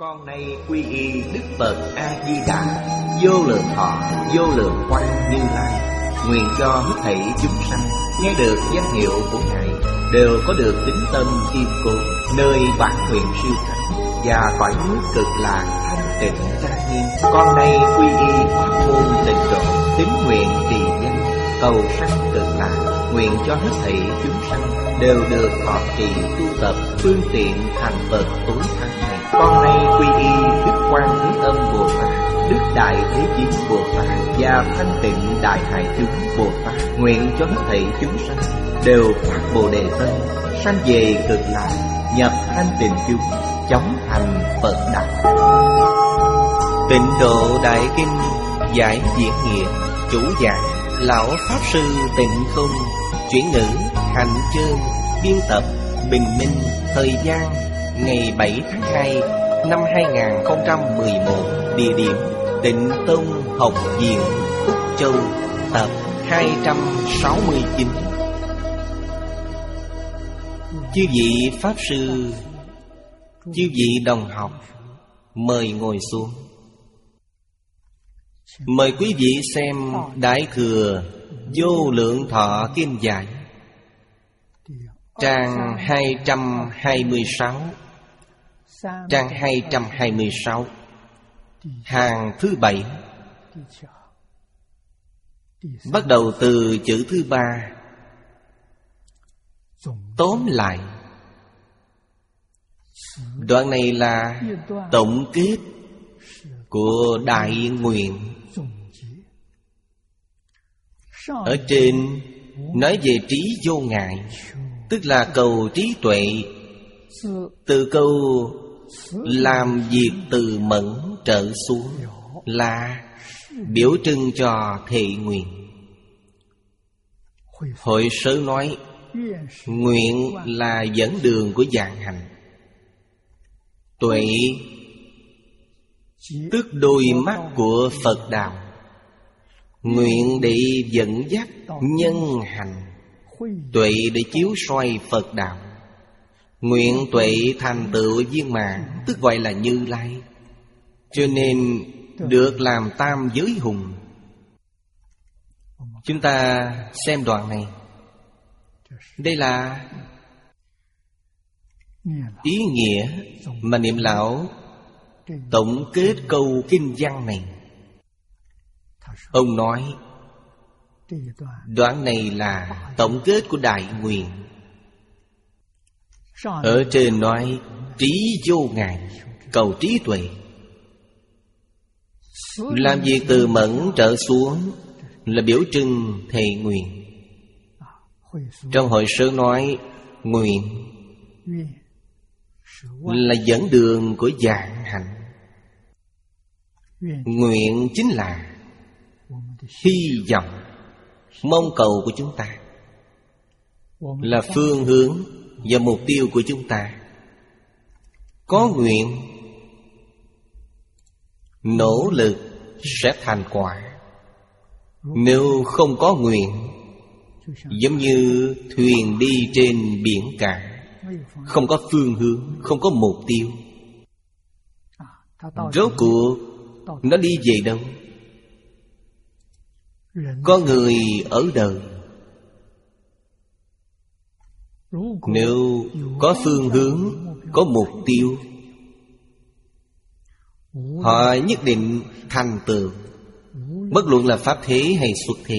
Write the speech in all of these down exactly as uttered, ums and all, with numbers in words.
Con nay quy y Đức Phật A Di Đà, vô lượng thọ, vô lượng quang Như Lai. Nguyện cho hết thảy chúng sanh nghe được danh hiệu của Ngài đều có được tín tâm kiên cố, nơi bản nguyện siêu thắng và cõi nước cực lạc thanh tịnh trang nghiêm. Con nay quy y pháp môn tịnh độ, tín nguyện trì danh cầu sanh cực lạc. Nguyện cho hết thảy chúng sanh đều được thọ trì tu tập phương tiện thành Phật tối thắng này. Con nay quy y Đức Quan Thế Âm Bồ Tát, Đức Đại Thế Chí Bồ Tát và Thanh Tịnh Đại Hải Chúng Bồ Tát. Nguyện cho hết thảy chúng sanh đều phát Bồ Đề tâm, sanh về cực lạc, nhập thanh tịnh chúng, chóng thành Phật đạo. Tịnh Độ Đại Kinh giải diễn nghĩa, chủ giảng Lão Pháp Sư Tịnh Không, chuyển ngữ Hạnh Chương, biên tập Bình Minh. Thời gian ngày bảy tháng hai năm hai nghìn không trăm mười một. Địa điểm Tịnh Tông Học Viện Úc Châu. Tập hai trăm sáu mươi chín. Chư vị Pháp Sư, chư vị đồng học, mời ngồi xuống. Mời quý vị xem Đại Thừa Vô Lượng Thọ Kinh Giải, trang hai trăm hai mươi sáu. Trang hai trăm hai mươi sáu, hàng thứ bảy. Bắt đầu từ chữ thứ ba. Tóm lại, đoạn này là tổng kết của đại nguyện. Ở trên nói về trí vô ngại, tức là cầu trí tuệ. Từ câu làm việc từ mẫn trở xuống là biểu trưng cho thệ nguyện. Hội sớ nói nguyện là dẫn đường của vạn hạnh. Tuệ tức đôi mắt của Phật đạo, nguyện để dẫn dắt nhân hành, tuệ để chiếu soi Phật đạo. Nguyện tuệ thành tựu viên mãn, tức gọi là Như Lai. Cho nên được làm tam giới hùng. Chúng ta xem đoạn này. Đây là ý nghĩa mà Niệm Lão tổng kết câu kinh văn này. Ông nói đoạn này là tổng kết của đại nguyện. Ở trên nói trí vô ngại, cầu trí tuệ. Làm việc từ mẫn trở xuống là biểu trưng thệ nguyện. Trong hội sớ nói nguyện là dẫn đường của vạn hạnh. Nguyện chính là hy vọng, mong cầu của chúng ta, là phương hướng và mục tiêu của chúng ta. Có nguyện, nỗ lực sẽ thành quả. Nếu không có nguyện, giống như thuyền đi trên biển cả, không có phương hướng, không có mục tiêu. Rốt cuộc nó đi về đâu? Có người ở đời, nếu có phương hướng, có mục tiêu, họ nhất định thành tựu. Bất luận là pháp thế hay xuất thế,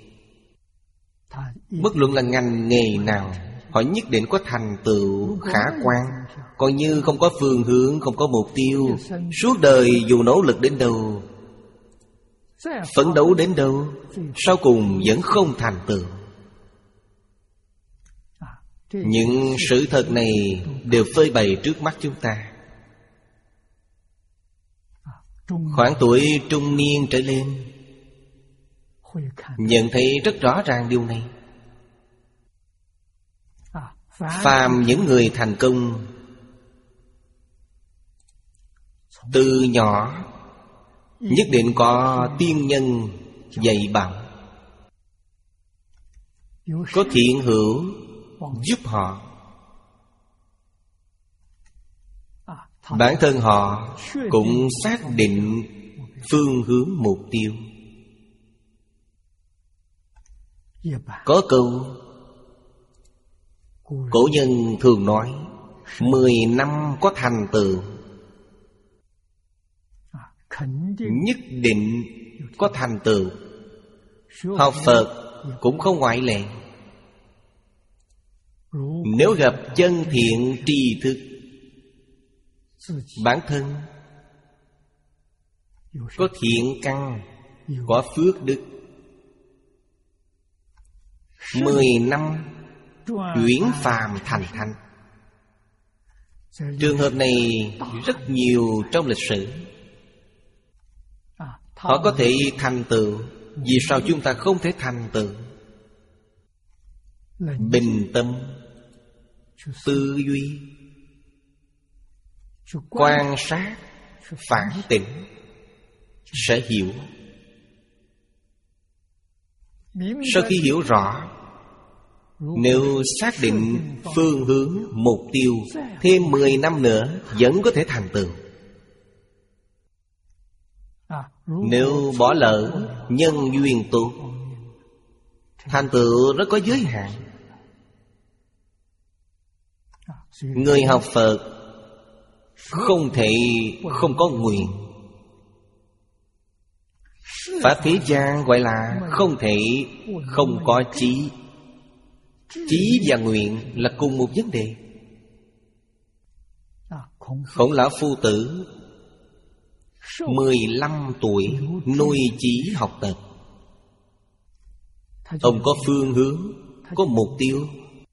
bất luận là ngành nghề nào, họ nhất định có thành tựu khả quan. Còn như không có phương hướng, không có mục tiêu, suốt đời dù nỗ lực đến đâu, phấn đấu đến đâu, sau cùng vẫn không thành tựu. Những sự thật này đều phơi bày trước mắt chúng ta. Khoảng tuổi trung niên trở lên nhận thấy rất rõ ràng điều này. Phàm những người thành công từ nhỏ nhất định có tiên nhân dạy bảo, có thiện hữu giúp họ. Bản thân họ cũng xác định phương hướng mục tiêu. Có câu cổ nhân thường nói: Mười năm có thành tựu, nhất định có thành tựu. Học Phật cũng không ngoại lệ. Nếu gặp chân thiện tri thức, bản thân có thiện căn, có phước đức, Mười năm chuyển phàm thành thanh. Trường hợp này rất nhiều trong lịch sử. Họ có thể thành tựu, vì sao chúng ta không thể thành tựu? Bình tâm, tư duy, quan sát, phản tỉnh, sẽ hiểu. Sau khi hiểu rõ, nếu xác định phương hướng, mục tiêu, thêm mười năm nữa vẫn có thể thành tựu. Nếu bỏ lỡ, nhân duyên tốt, thành tựu rất có giới hạn. Người học Phật không thể không có nguyện. Pháp thế gian gọi là không thể không có chí. Chí và nguyện là cùng một vấn đề. Khổng Lão Phu Tử mười lăm tuổi nuôi chí học tập. Ông có phương hướng, có mục tiêu.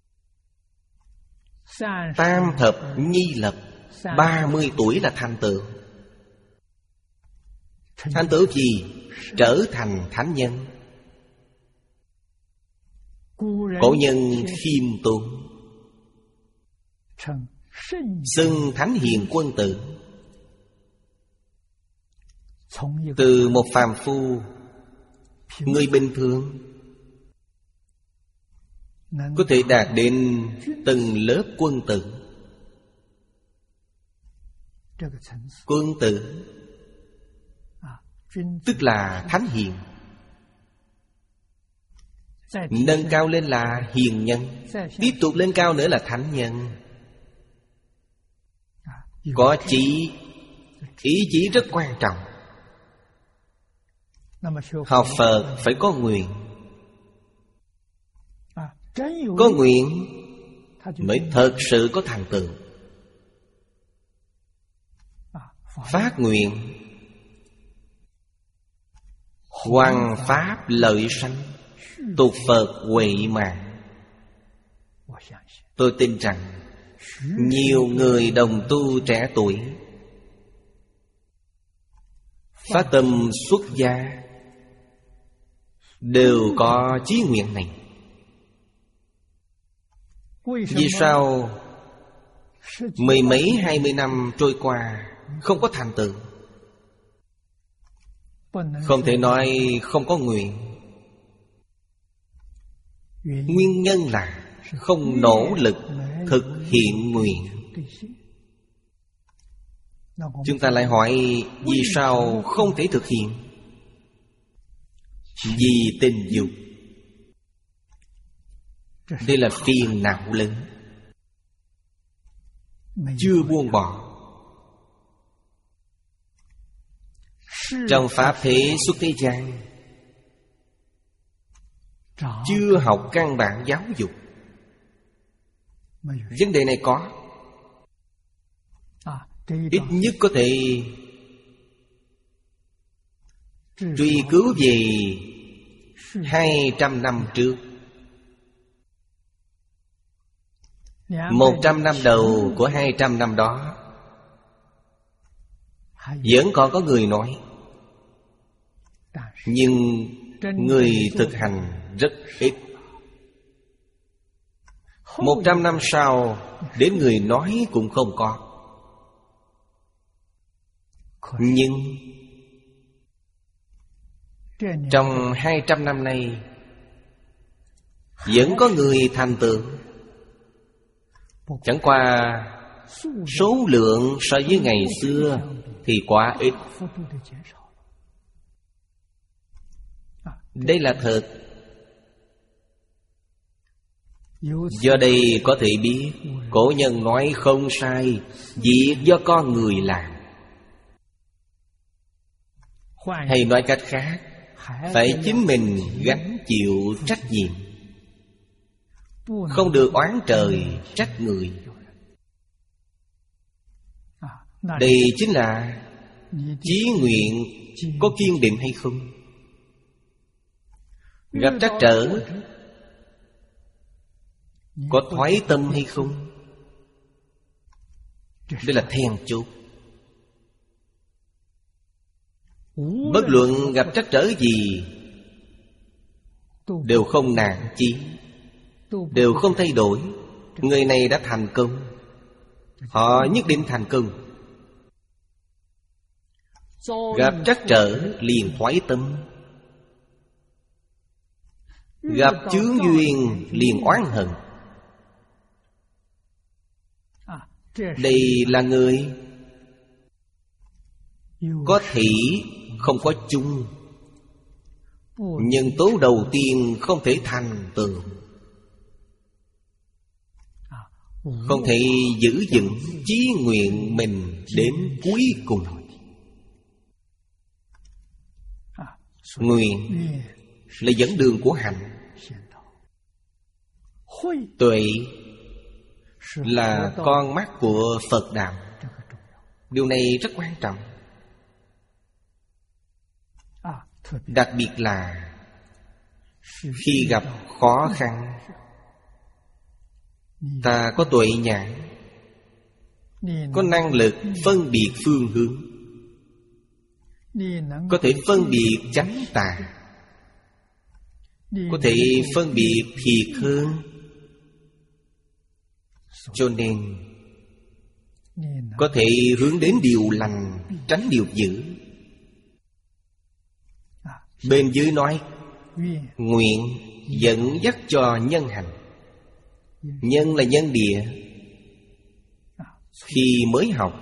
Tam thập nhi lập, ba mươi tuổi là thành tựu. Thành tựu gì? Trở thành thánh nhân. Cổ nhân khiêm tốn, xưng thánh hiền quân tử. Từ một phàm phu, người bình thường, có thể đạt đến từng lớp quân tử. Quân tử tức là thánh hiền. Nâng cao lên là hiền nhân, tiếp tục lên cao nữa là thánh nhân. Có chí, ý chí rất quan trọng. Học Phật phải có nguyện. Có nguyện mới thật sự có thành tựu. Phát nguyện, hoằng pháp lợi sanh, tục Phật huệ mạng. Tôi tin rằng nhiều người đồng tu trẻ tuổi phát tâm xuất gia đều có chí nguyện này. Vì sao mười mấy hai mươi năm trôi qua không có thành tựu? Không thể nói không có nguyện. Nguyên nhân là không nỗ lực thực hiện nguyện. Chúng ta lại hỏi vì sao không thể thực hiện? Vì tình dục. Đây là phiền não lớn, chưa buông bỏ. Trong Pháp thế xuất thế gian, chưa học căn bản giáo dục. Vấn đề này có, ít nhất có thể truy cứu về hai trăm năm trước. Một trăm năm đầu của hai trăm năm đó vẫn còn có người nói, nhưng người thực hành rất ít. Một trăm năm sau, đến người nói cũng không có. Nhưng trong hai trăm năm nay vẫn có người thành tựu. Chẳng qua số lượng so với ngày xưa thì quá ít. Đây là thật. Do đây có thể biết cổ nhân nói không sai, việc do con người làm. Hay nói cách khác, phải chính mình gánh chịu trách nhiệm, không được oán trời trách người. Đây chính là chí nguyện có kiên định hay không. Gặp trắc trở có thoái tâm hay không. Đây là then chốt. Bất luận gặp trắc trở gì đều không nản chí, đều không thay đổi. Người này đã thành công, họ nhất định thành công. Gặp trắc trở liền thoái tâm, gặp chướng duyên liền oán hận. Đây là người có thủy không có chung. Nhân tố đầu tiên không thể thành tựu, không thể giữ vững chí nguyện mình đến cuối cùng. Nguyện là dẫn đường của hạnh, tuệ là con mắt của Phật đạo. Điều này rất quan trọng. Đặc biệt là khi gặp khó khăn, ta có tuệ nhãn, có năng lực phân biệt phương hướng, có thể phân biệt chánh tà, có thể phân biệt thiệt hơn. Cho nên có thể hướng đến điều lành, tránh điều dữ. Bên dưới nói nguyện dẫn dắt cho nhân hành. Nhân là nhân địa. Khi mới học,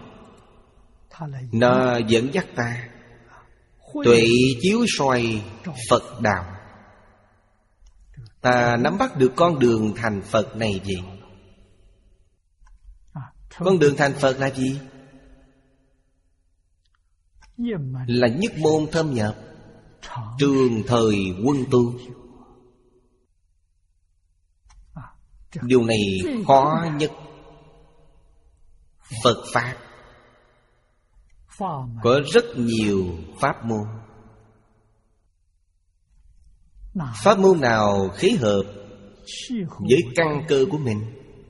nó dẫn dắt ta. Tuệ chiếu soi Phật đạo, ta nắm bắt được con đường thành Phật này vậy. Con đường thành Phật là gì? Là nhất môn thâm nhập, trường thời quân tu. Điều này khó nhất. Phật Pháp có rất nhiều pháp môn. Pháp môn nào khế hợp với căn cơ của mình?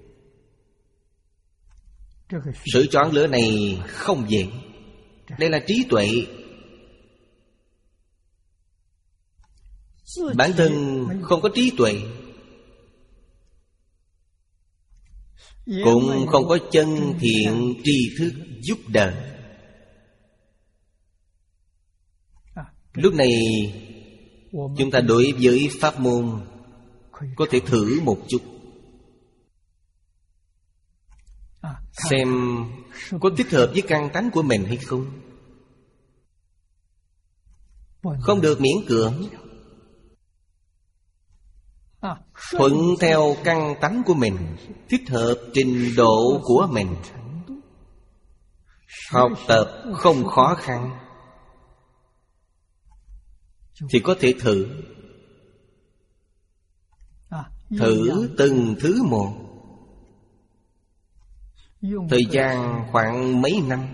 Sự chọn lựa này không dễ. Đây là trí tuệ. Bản thân không có trí tuệ, cũng không có chân thiện tri thức giúp đỡ. Lúc này chúng ta đối với pháp môn có thể thử một chút, xem có thích hợp với căn tánh của mình hay không. Không được miễn cưỡng, thuận theo căn tánh của mình, thích hợp trình độ của mình. Học tập không khó khăn thì có thể thử. Thử từng thứ một. Thời gian khoảng mấy năm,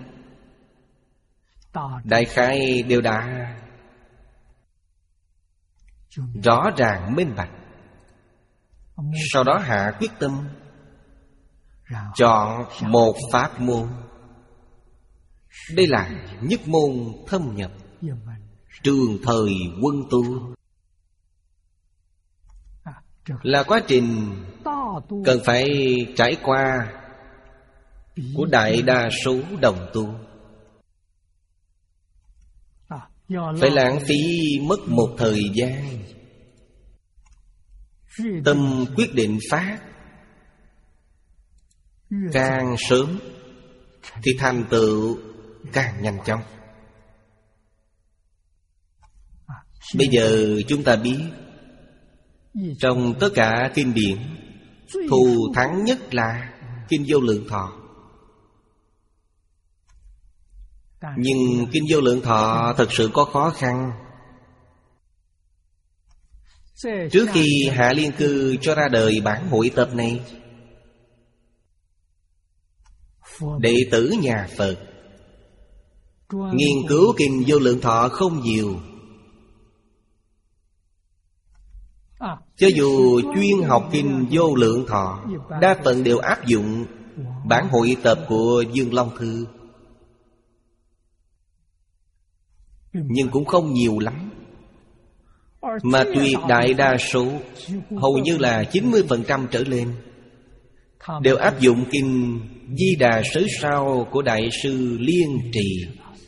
đại khái đều đã rõ ràng minh bạch. Sau đó hạ quyết tâm chọn một pháp môn. Đây là nhất môn thâm nhập, trường thời quân tu. Là quá trình cần phải trải qua của đại đa số đồng tu. Phải lãng phí mất một thời gian. Tâm quyết định phát, càng sớm thì thành tựu càng nhanh chóng. Bây giờ chúng ta biết, trong tất cả kinh điển, thù thắng nhất là Kinh Vô Lượng Thọ. Nhưng Kinh Vô Lượng Thọ thật sự có khó khăn. Trước khi Hạ Liên Cư cho ra đời bản hội tập này, đệ tử nhà Phật nghiên cứu Kinh Vô Lượng Thọ không nhiều. Cho dù chuyên học Kinh Vô Lượng Thọ, đa phần đều áp dụng bản hội tập của Dương Long Thư, nhưng cũng không nhiều lắm. Mà tuyệt đại đa số, hầu như là chín mươi phần trăm trở lên, đều áp dụng Kinh Di Đà Sớ Sao của Đại sư Liên Trì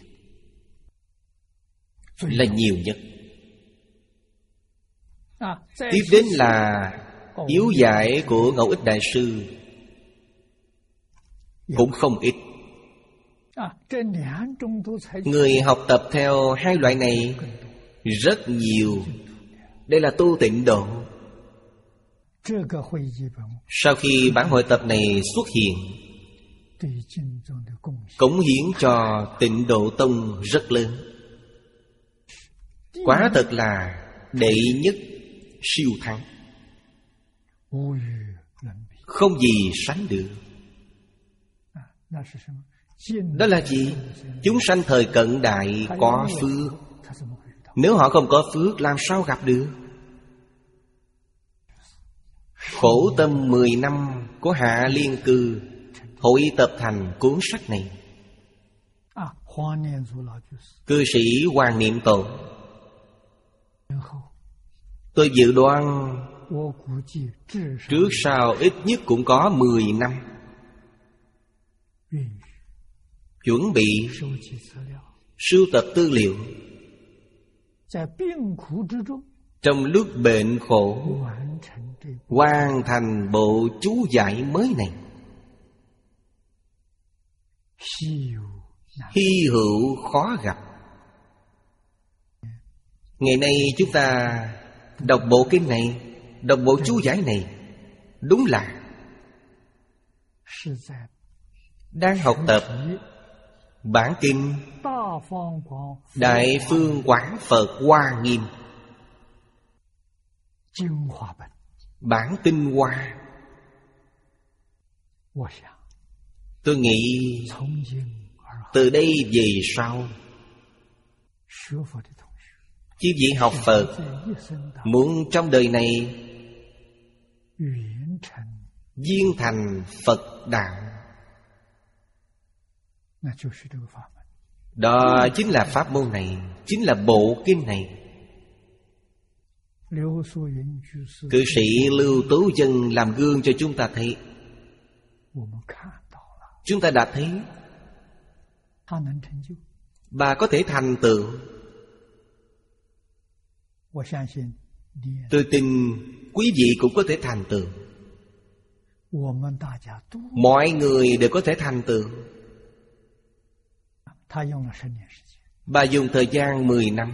là nhiều nhất. Tiếp đến là Yếu Giải của Ngẫu Ích Đại sư, cũng không ít. Người học tập theo hai loại này rất nhiều. Đây là tu tịnh độ. Sau khi bản hội tập này xuất hiện, cống hiến cho Tịnh Độ Tông rất lớn. Quả thật là đệ nhất siêu thắng, không gì sánh được. Đó là gì? Chúng sanh thời cận đại có phước. Nếu họ không có phước, làm sao gặp được? Khổ tâm mười năm của Hạ Liên Cư hội tập thành cuốn sách này. Cư sĩ Hoàng Niệm Tổ, tôi dự đoán trước sau ít nhất cũng có mười năm chuẩn bị sưu tập tư liệu. Trong lúc bệnh khổ, hoàn thành bộ chú giải mới này. Hy hữu khó gặp. Ngày nay chúng ta đọc bộ kinh này, đọc bộ chú giải này, đúng là đang học tập bản kinh Đại Phương Quảng Phật Hoa Nghiêm, bản tinh hoa. Tôi nghĩ từ đây về sau, chư vị học Phật muốn trong đời này viên thành Phật đạo, đó chính là pháp môn này, chính là bộ kinh này. Cư sĩ Lưu Tú Chân làm gương cho chúng ta thấy. Chúng ta đã thấy bà có thể thành tựu. Tôi tin quý vị cũng có thể thành tựu. Mọi người đều có thể thành tựu. Bà dùng thời gian mười năm.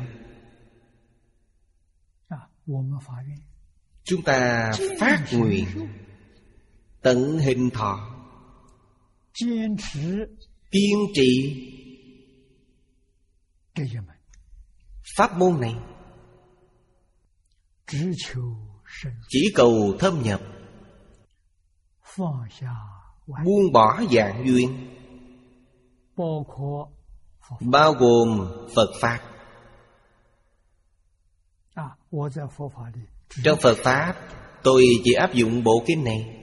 Chúng ta phát nguyện tận hình thọ, kiên trì pháp môn này, chỉ cầu thâm nhập, buông bỏ dạng duyên, bao gồm Phật Pháp. Trong Phật Pháp, tôi chỉ áp dụng bộ kinh này,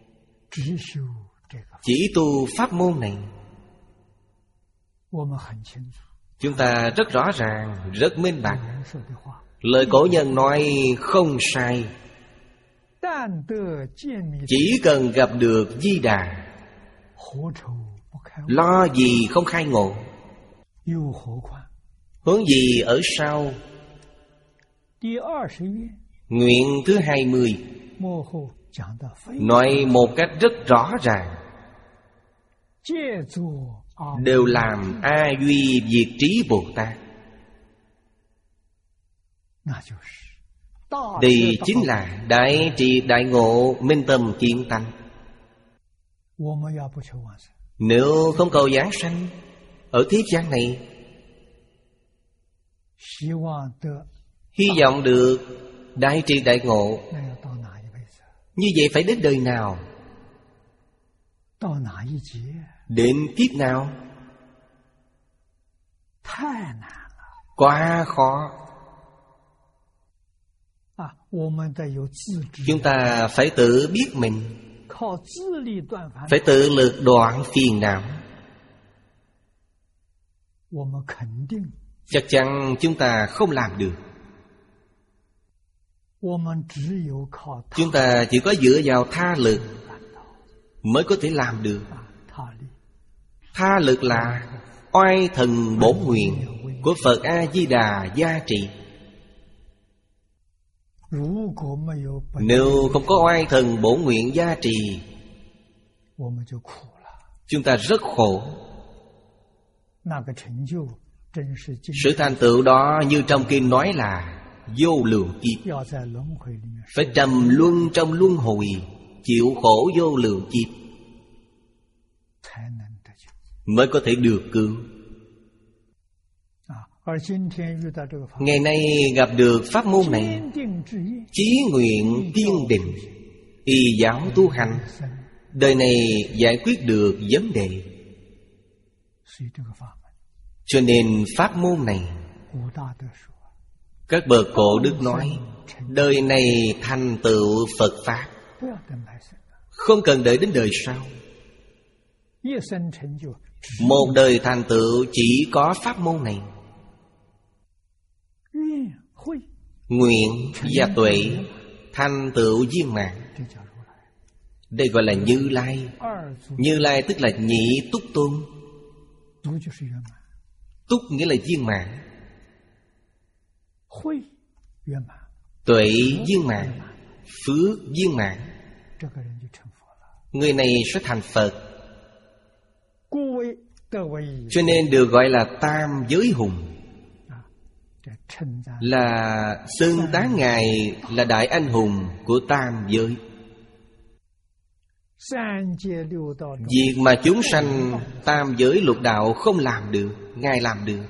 chỉ tu pháp môn này. Chúng ta rất rõ ràng, rất minh bạch. Lời cổ nhân nói không sai. Chỉ cần gặp được Di Đà, lo gì không khai ngộ. Hướng gì ở sau? Nguyện thứ hai mươi nói một cách rất rõ ràng. đều làm A Duy Diệt Trí Bồ Tát. Đây chính là đại triệt đại ngộ, minh tâm kiến tánh. Nếu không cầu giảng sanh ở thế gian này, hy vọng được đại triệt đại ngộ, như vậy phải đến đời nào? Đến kiếp nào? Quá khó. Chúng ta phải tự biết mình, phải tự lực đoạn phiền não. Chắc chắn chúng ta không làm được. Chúng ta chỉ có dựa vào tha lực mới có thể làm được. Tha lực là oai thần bổn nguyện của Phật A-di-đà gia trị. Nếu không có oai thần bổn nguyện gia trì, chúng ta rất khổ. Sự thành tựu đó như trong kinh nói là vô lượng kiếp, phải trầm luân trong luân hồi, chịu khổ vô lượng kiếp mới có thể được cứu. Ngày nay gặp được pháp môn này, chí nguyện kiên định, y giáo tu hành, đời này giải quyết được vấn đề. Cho nên pháp môn này, các bậc cổ đức nói, đời này thành tựu Phật Pháp, không cần đợi đến đời sau. Một đời thành tựu chỉ có pháp môn này. Nguyện và tuệ thành tựu viên mãn. Đây gọi là Như Lai. Như Lai tức là nhị túc tôn. Túc nghĩa là viên mãn, tuệ viên mãn, phước viên mãn. Người này sẽ thành Phật. Cho nên được gọi là tam giới hùng, là xưng tán Ngài là đại anh hùng của tam giới. Việc mà chúng sanh tam giới lục đạo không làm được, Ngài làm được.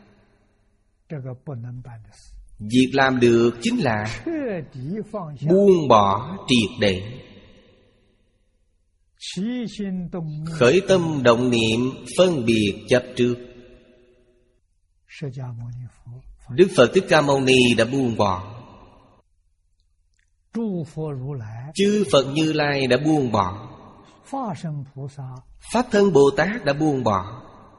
Việc làm được chính là buông bỏ triệt để, khởi tâm động niệm phân biệt chấp trước. Đức Phật Thích Ca Mâu Ni đã buông bỏ, chư Phật Như Lai đã buông bỏ, Pháp Thân Bồ Tát đã buông bỏ.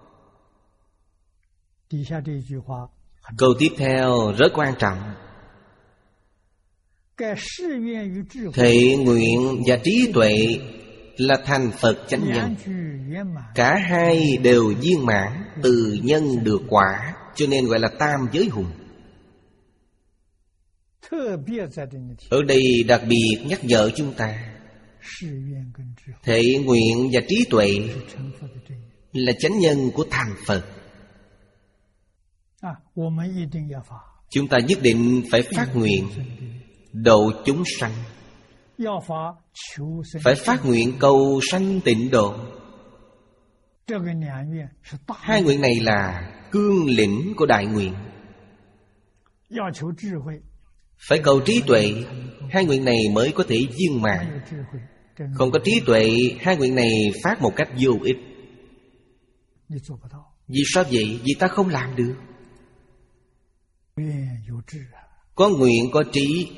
Câu tiếp theo rất quan trọng. Thệ nguyện và trí tuệ là thành Phật chánh nhân. Cả hai đều viên mãn, từ nhân được quả, cho nên gọi là tam giới hùng. Ở đây đặc biệt nhắc nhở chúng ta, thệ nguyện và trí tuệ là chánh nhân của thành Phật. Chúng ta nhất định phải phát nguyện độ chúng sanh, phải phát nguyện cầu sanh tịnh độ. Hai nguyện này là cương lĩnh của đại nguyện. Phải cầu trí tuệ, hai nguyện này mới có thể viên mãn. Không có trí tuệ, hai nguyện này phát một cách vô ích. Vì sao vậy? Vì ta không làm được. Có nguyện có trí,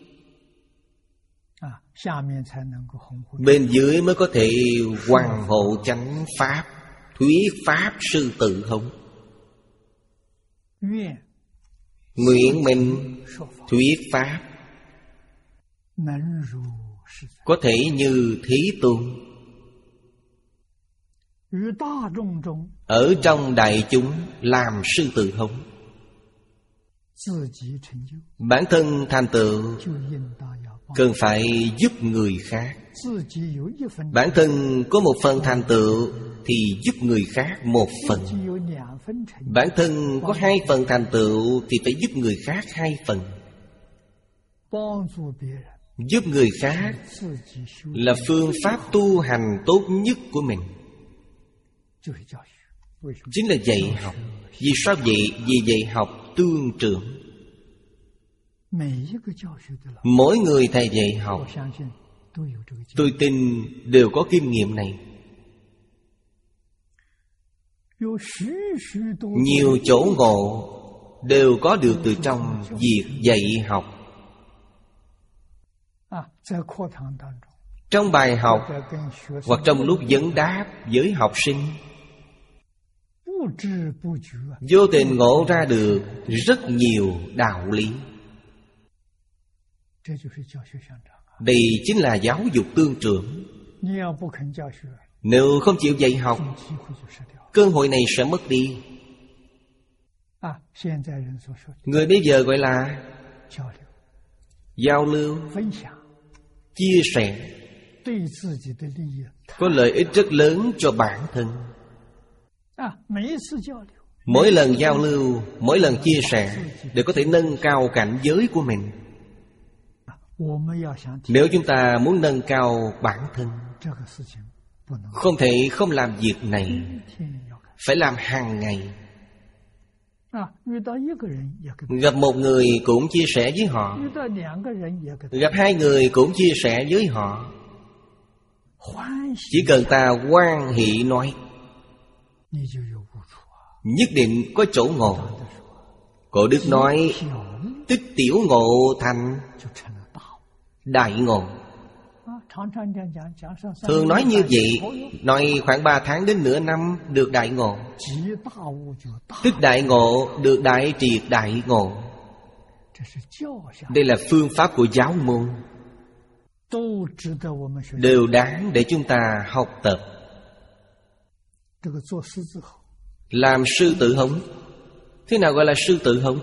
bên dưới mới có thể hoàn hộ chánh pháp, thuyết pháp sư tự hống. Nguyện mình thuyết pháp có thể như Thế Tôn, ở trong đại chúng làm sư tự hống. Bản thân thành tựu cần phải giúp người khác. Bản thân có một phần thành tựu thì giúp người khác một phần. Bản thân có hai phần thành tựu thì phải giúp người khác hai phần. Giúp người khác là phương pháp tu hành tốt nhất của mình, chính là dạy học. Vì sao vậy? Vì dạy học tương trưởng. Mỗi người thầy dạy học, tôi tin đều có kinh nghiệm này. Nhiều chỗ ngộ đều có được từ trong việc dạy học. Trong bài học hoặc trong lúc vấn đáp với học sinh, vô tình ngộ ra được rất nhiều đạo lý. Đây chính là giáo dục tương trưởng. Nếu không chịu dạy học, cơ hội này sẽ mất đi. Người bây giờ gọi là giao lưu, chia sẻ, có lợi ích rất lớn cho bản thân. Mỗi lần giao lưu, mỗi lần chia sẻ đều có thể nâng cao cảnh giới của mình. Nếu chúng ta muốn nâng cao bản thân, không thể không làm việc này, phải làm hàng ngày. Gặp một người cũng chia sẻ với họ, gặp hai người cũng chia sẻ với họ. Chỉ cần ta hoan hỷ nói, nhất định có chỗ ngộ. Cổ đức nói, tích tiểu ngộ thành đại ngộ. Thường nói như vậy, nói khoảng ba tháng đến nửa năm được đại ngộ. Tích đại ngộ được đại triệt đại ngộ. Đây là phương pháp của giáo môn, đều đáng để chúng ta học tập. Làm sư tử hống. Thế nào gọi là sư tử hống?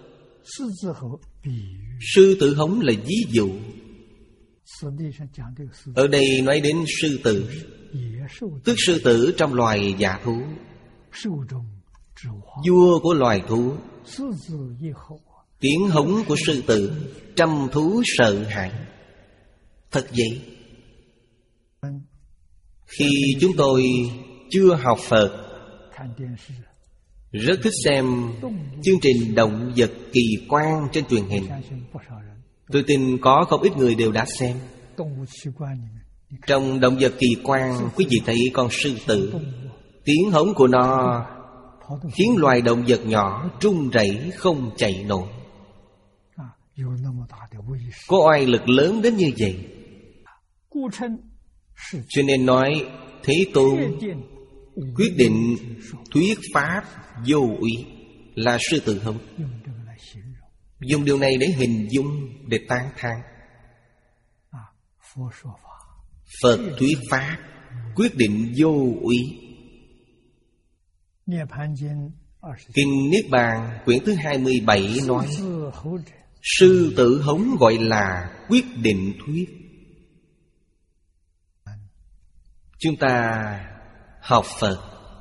Sư tử hống là ví dụ. Ở đây nói đến sư tử, tức sư tử trong loài dã thú, vua của loài thú. Tiếng hống của sư tử, trăm thú sợ hãi. Thật vậy. Khi chúng tôi chưa học Phật, rất thích xem chương trình động vật kỳ quan trên truyền hình. Tôi tin có không ít người đều đã xem. Trong động vật kỳ quan, quý vị thấy con sư tử. Tiếng hống của nó khiến loài động vật nhỏ run rẩy không chạy nổi. Có oai lực lớn đến như vậy. Cho nên nói Thế Tôn quyết định thuyết pháp vô úy là sư tử hống. Dùng điều này để hình dung, để tán thán. Phật thuyết pháp quyết định vô úy. Kinh Niết Bàn quyển thứ hai mươi bảy nói, sư tử hống gọi là quyết định thuyết. Chúng ta học Phật,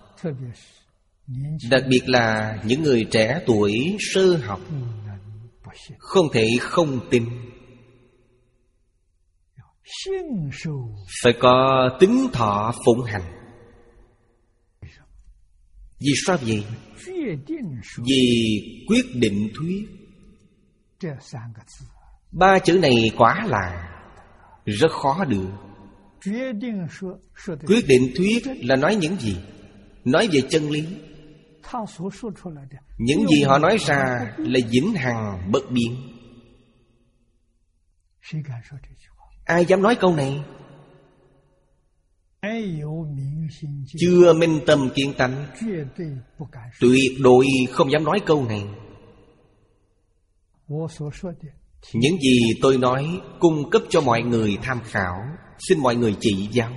đặc biệt là những người trẻ tuổi sơ học, không thể không tin. Phải có tính thọ phụng hành. Vì sao vậy? Vì quyết định thuyết. Ba chữ này quả là rất khó được. Quyết định thuyết là nói những gì? Nói về chân lý. Những gì họ nói ra là vĩnh hằng bất biến. Ai dám nói câu này? Chưa minh tâm kiến tánh, tuyệt đối không dám nói câu này. Những gì tôi nói cung cấp cho mọi người tham khảo, xin mọi người chỉ giáo.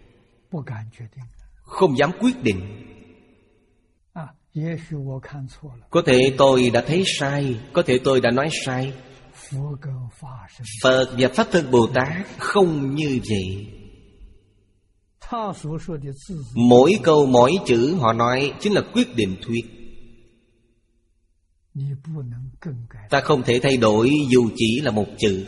Không dám quyết định. Có thể tôi đã thấy sai, có thể tôi đã nói sai. Phật và Pháp Thân Bồ Tát không như vậy. Mỗi câu mỗi chữ họ nói chính là quyết định thuyết. Ta không thể thay đổi dù chỉ là một chữ.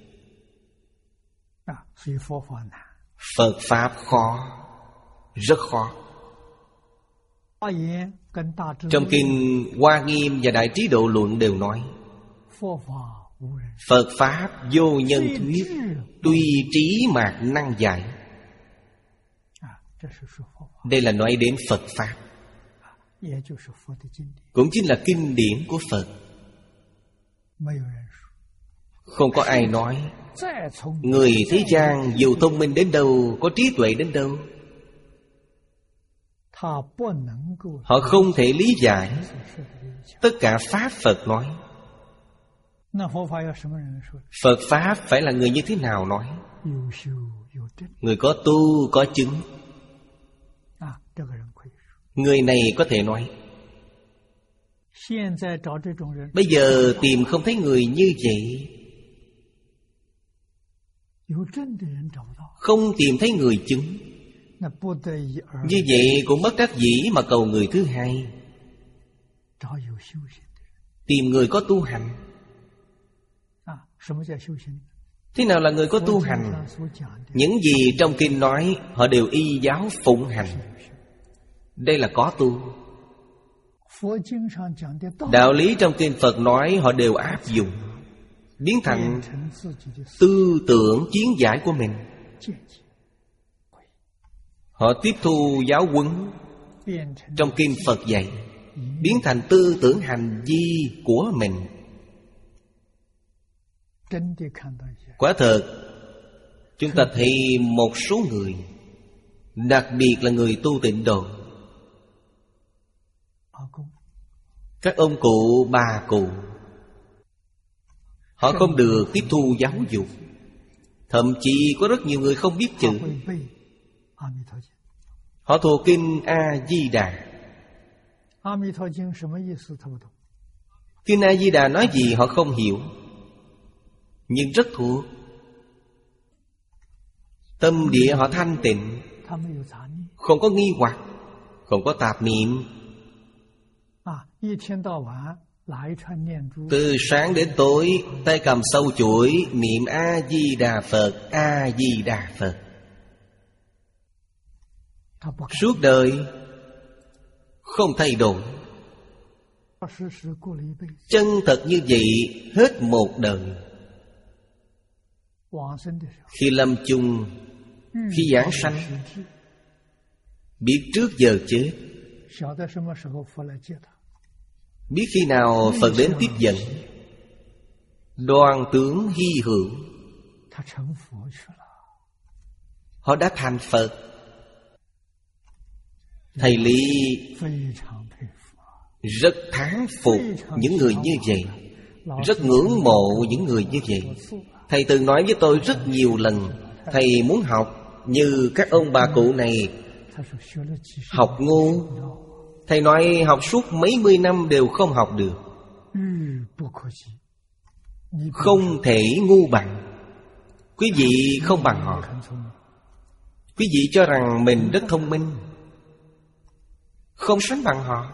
Phật Pháp khó, rất khó. Trong kinh Hoa Nghiêm và Đại Trí Độ Luận đều nói Phật Pháp vô nhân thuyết, tuy trí mạc năng giải. Đây là nói đến Phật Pháp, cũng chính là kinh điển của Phật. Không có ai nói người thế gian dù thông minh đến đâu, có trí tuệ đến đâu, họ không thể lý giải tất cả Pháp Phật nói. Phật Pháp phải là người như thế nào nói? Người có tu, có chứng. Người này có thể nói. Bây giờ tìm không thấy người như vậy, không tìm thấy người chứng. Như vậy cũng bất đắc dĩ mà cầu người thứ hai, tìm người có tu hành. Thế nào là người có tu hành? Những gì trong kinh nói họ đều y giáo phụng hành. Đây là có tu. Đạo lý trong kinh Phật nói họ đều áp dụng, biến thành tư tưởng kiến giải của mình. Họ tiếp thu giáo huấn trong kinh Phật dạy, biến thành tư tưởng hành vi của mình. Quả thật, chúng ta thấy một số người, đặc biệt là người tu Tịnh Độ, các ông cụ, bà cụ, họ không được tiếp thu giáo dục. Thậm chí có rất nhiều người không biết chữ. Họ thuộc kinh A-di-đà. Kinh A-di-đà nói gì họ không hiểu, nhưng rất thuộc. Tâm địa họ thanh tịnh, không có nghi hoặc, không có tạp niệm. Từ sáng đến tối, tay cầm sâu chuỗi niệm A-di-đà Phật, A-di-đà Phật. Suốt đời không thay đổi. Chân thật như vậy hết một đời. Khi lâm chung, khi giảng sanh, biết trước giờ chết, biết khi nào Phật đến tiếp dẫn. Đoan tướng hy hữu, họ đã thành Phật. Thầy Lý rất thán phục những người như vậy, rất ngưỡng mộ những người như vậy. Thầy từng nói với tôi rất nhiều lần, thầy muốn học như các ông bà cụ này. Học ngu, thầy nói học suốt mấy mươi năm đều không học được. Không thể ngu bằng. Quý vị không bằng họ. Quý vị cho rằng mình rất thông minh, không sánh bằng họ.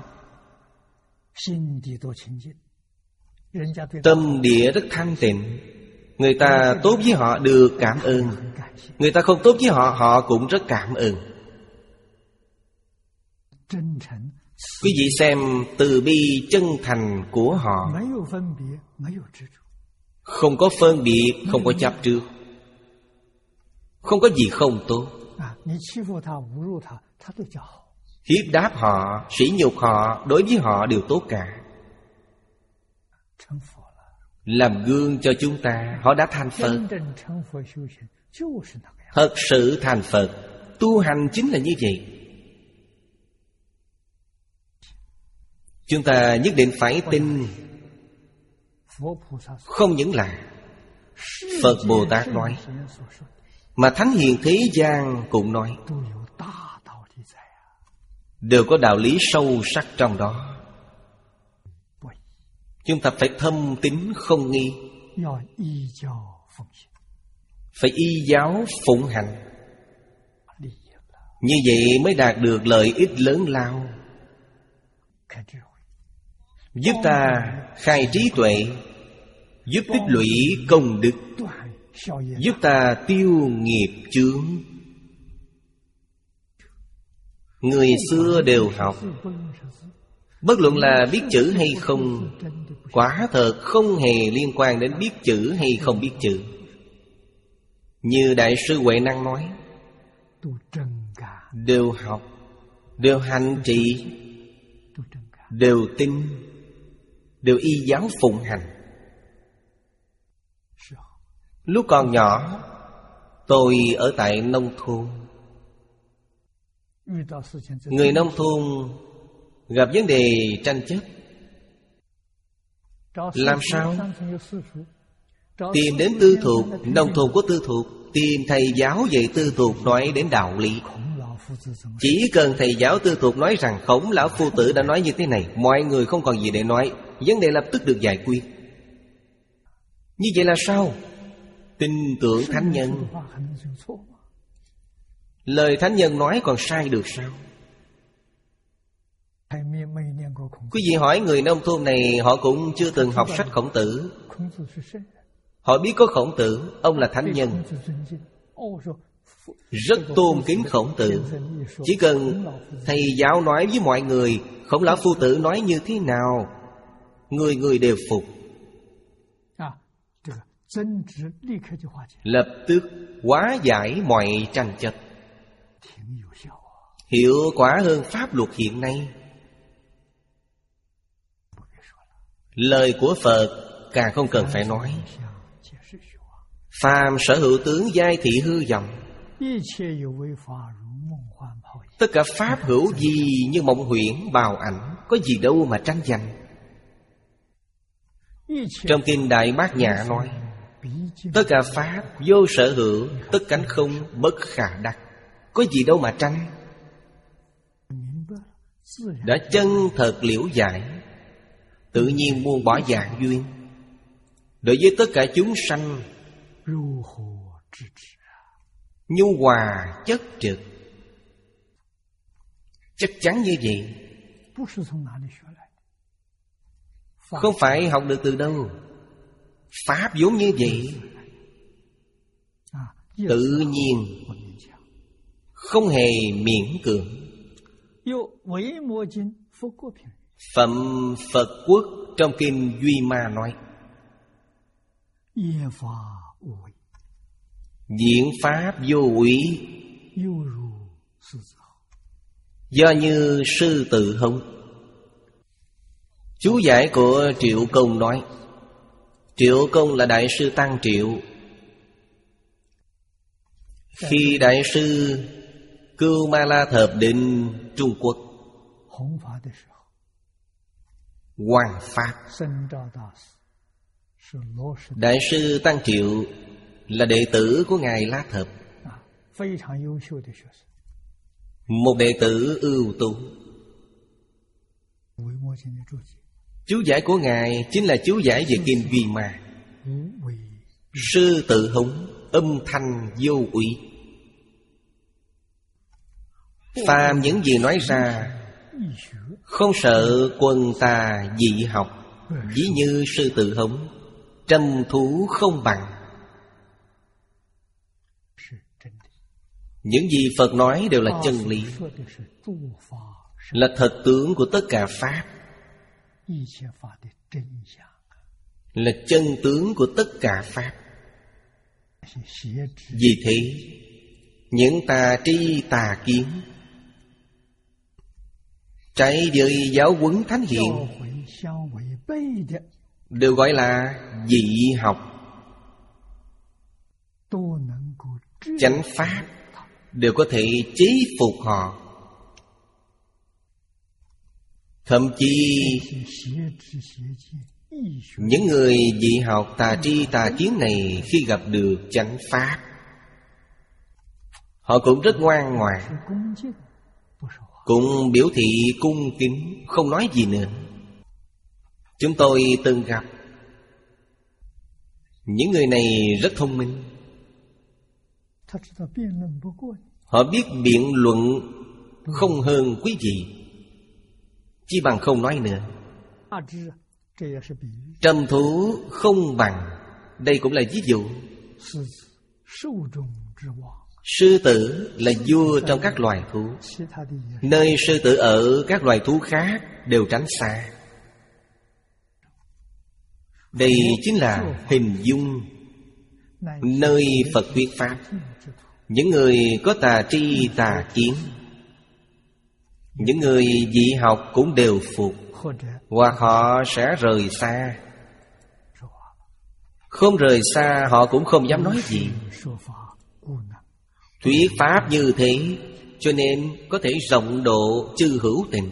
Tâm địa rất thanh tịnh. Người ta tốt với họ được cảm ơn, người ta không tốt với họ, họ cũng rất cảm ơn. Quý vị xem từ bi chân thành của họ, không có phân biệt, không có chấp trước, không có gì không tốt. Hiếp đáp họ, sỉ nhục họ, đối với họ đều tốt cả. Làm gương cho chúng ta, họ đã thành Phật. Thật sự thành Phật, tu hành chính là như vậy. Chúng ta nhất định phải tin. Không những là Phật Bồ Tát nói, mà Thánh Hiền thế gian cũng nói, đều có đạo lý sâu sắc trong đó. Chúng ta phải thâm tín không nghi, phải y giáo phụng hành. Như vậy mới đạt được lợi ích lớn lao, giúp ta khai trí tuệ, giúp tích lũy công đức, giúp ta tiêu nghiệp chướng. Người xưa đều học, bất luận là biết chữ hay không, quả thật không hề liên quan đến biết chữ hay không biết chữ. Như Đại sư Huệ Năng nói, đều học, đều hành trì, đều tin, đều y giáo phụng hành. Lúc còn nhỏ, tôi ở tại nông thôn. Người nông thôn gặp vấn đề tranh chấp, làm sao? Tìm đến tư thục. Nông thôn có tư thục, tìm thầy giáo dạy tư thục nói đến đạo lý. Chỉ cần thầy giáo tư thục nói rằng Khổng lão phu tử đã nói như thế này, mọi người không còn gì để nói, vấn đề lập tức được giải quyết. Như vậy là sao? Tin tưởng thánh nhân. Lời thánh nhân nói còn sai được sao? Quý vị hỏi người nông thôn này, họ cũng chưa từng học sách Khổng Tử. Họ biết có Khổng Tử, ông là thánh nhân, rất tôn kính Khổng Tử. Chỉ cần thầy giáo nói với mọi người Khổng lão phu tử nói như thế nào, người người đều phục, lập tức hóa giải mọi tranh chấp, hiệu quả hơn pháp luật hiện nay. Lời của Phật càng không cần phải nói. Phàm sở hữu tướng giai thị hư vọng, tất cả pháp hữu gì như mộng huyễn bào ảnh, có gì đâu mà tranh giành. Trong kinh Đại Bát Nhã nói, tất cả pháp vô sở hữu, tất cánh không, bất khả đắc, có gì đâu mà tranh. Đã chân thật liễu giải, tự nhiên buông bỏ dạng duyên. Đối với tất cả chúng sanh, nhu hòa chất trực, chắc chắn như vậy. Không phải học được từ đâu. Pháp vốn như vậy, tự nhiên, không hề miễn cưỡng. Phẩm Phật Quốc trong kinh Duy Ma nói, diễn pháp vô úy, do như sư tự hống. Chú giải của Triệu Công nói, Triệu Công là Đại sư Tăng Triệu. Khi Đại sư Cưu Ma La Thập định Trung Quốc, Hoàng Pháp, Đại sư Tăng Triệu là đệ tử của Ngài La Thập, một đệ tử ưu tú. Chú giải của Ngài chính là chú giải về kinh Duy Ma. Sư tự hống, âm thanh vô úy. Phàm những gì nói ra, không sợ quân tà dị học, ví như sư tự hống, trăm thú không bằng. Những gì Phật nói đều là chân lý, là thật tướng của tất cả pháp, là chân tướng của tất cả pháp. Vì thế, những tà tri tà kiến trái với giáo huấn thánh hiền đều gọi là dị học. Chánh pháp đều có thể chế phục họ. Thậm chí những người dị học tà tri tà kiến này, khi gặp được chánh pháp, họ cũng rất ngoan ngoãn, cũng biểu thị cung kính, không nói gì nữa. Chúng tôi từng gặp những người này rất thông minh. Họ biết biện luận không hơn quý vị, chỉ bằng không nói nữa. Trầm thú không bằng, đây cũng là ví dụ. Sư tử là vua trong các loài thú. Nơi sư tử ở, các loài thú khác đều tránh xa. Đây chính là hình dung nơi Phật thuyết Pháp. Những người có tà tri tà kiến, những người dị học cũng đều phục, hoặc họ sẽ rời xa. Không rời xa họ cũng không dám nói gì. Thuyết Pháp như thế, cho nên có thể rộng độ chư hữu tình.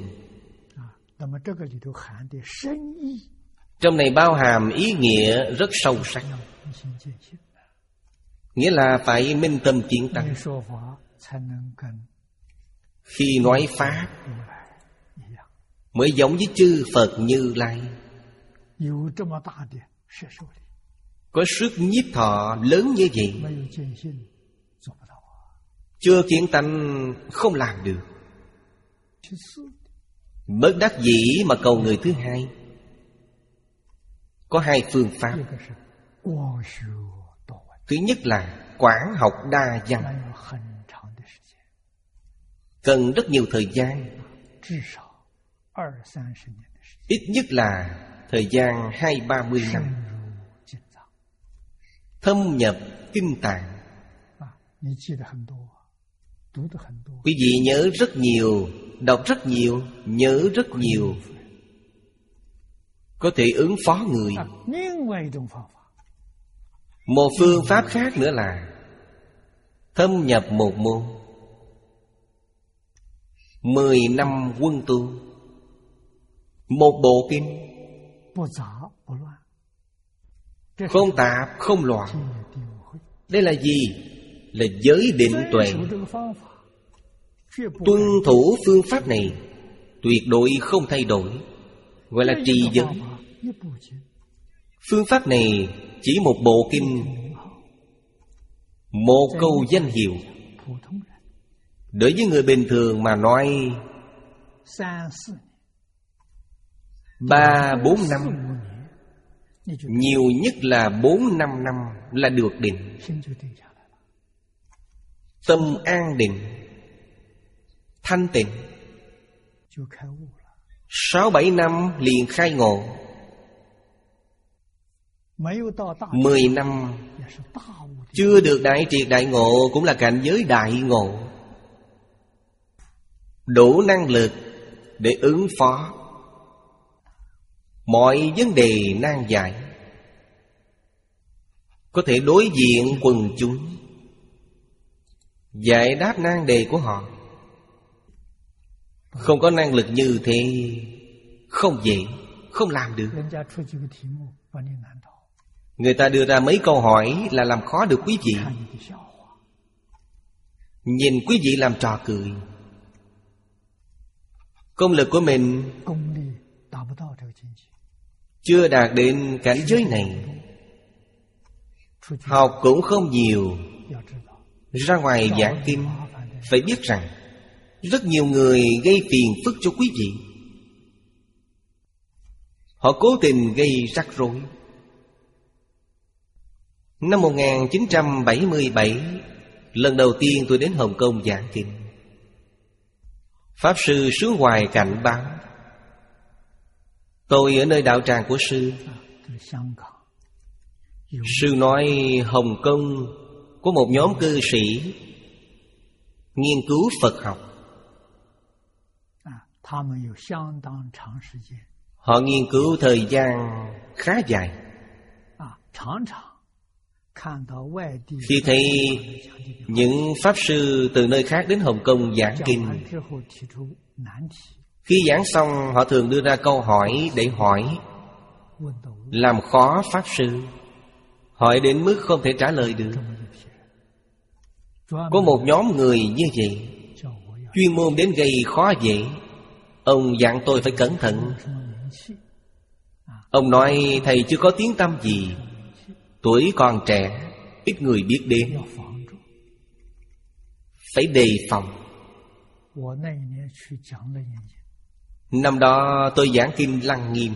Trong này bao hàm ý nghĩa rất sâu sắc. Nghĩa là phải minh tâm kiến tánh. Khi nói Pháp mới giống với chư Phật Như Lai, có sức nhiếp thọ lớn như vậy. Chưa kiến tánh không làm được. Bất đắc dĩ mà cầu người thứ hai. Có hai phương pháp. Thứ nhất là quảng học đa văn, cần rất nhiều thời gian, ít nhất là thời gian hai ba mươi năm, thâm nhập kinh tạng. Quý vị nhớ rất nhiều, đọc rất nhiều, nhớ rất nhiều, có thể ứng phó người. Một phương pháp khác nữa là thâm nhập một môn, mười năm quân tu, một bộ kinh, không tạp không loạn. Đây là gì? Là giới định tuệ. Tuân thủ phương pháp này tuyệt đối không thay đổi, gọi là trì giới. Phương pháp này chỉ một bộ kinh, một câu danh hiệu. Đối với người bình thường mà nói, ba bốn năm, nhiều nhất là bốn năm năm là được định. Tâm an định, thanh tịnh, sáu bảy năm liền khai ngộ. Mười năm chưa được đại triệt đại ngộ cũng là cảnh giới đại ngộ, đủ năng lực để ứng phó mọi vấn đề nan giải, có thể đối diện quần chúng, giải đáp nan đề của họ. Không có năng lực như thế không dễ, không làm được. Người ta đưa ra mấy câu hỏi là làm khó được quý vị. Nhìn quý vị làm trò cười. Công lực của mình chưa đạt đến cảnh giới này, học cũng không nhiều. Ra ngoài giảng kinh phải biết rằng rất nhiều người gây phiền phức cho quý vị. Họ cố tình gây rắc rối. Năm một nghìn chín trăm bảy mươi bảy, lần đầu tiên tôi đến Hồng Kông giảng kinh. Pháp sư xuống ngoài cảnh báo. Tôi ở nơi đạo tràng của sư. Sư nói Hồng Kông có một nhóm cư sĩ nghiên cứu Phật học. Họ nghiên cứu thời gian khá dài. Khi thấy những pháp sư từ nơi khác đến Hồng Kông giảng kinh, khi giảng xong họ thường đưa ra câu hỏi để hỏi, làm khó pháp sư, hỏi đến mức không thể trả lời được. Có một nhóm người như vậy, chuyên môn đến gây khó dễ. Ông dặn tôi phải cẩn thận. Ông nói thầy chưa có tiếng tăm gì, tuổi còn trẻ, ít người biết đến, phải đề phòng. Năm đó tôi giảng kinh Lăng Nghiêm.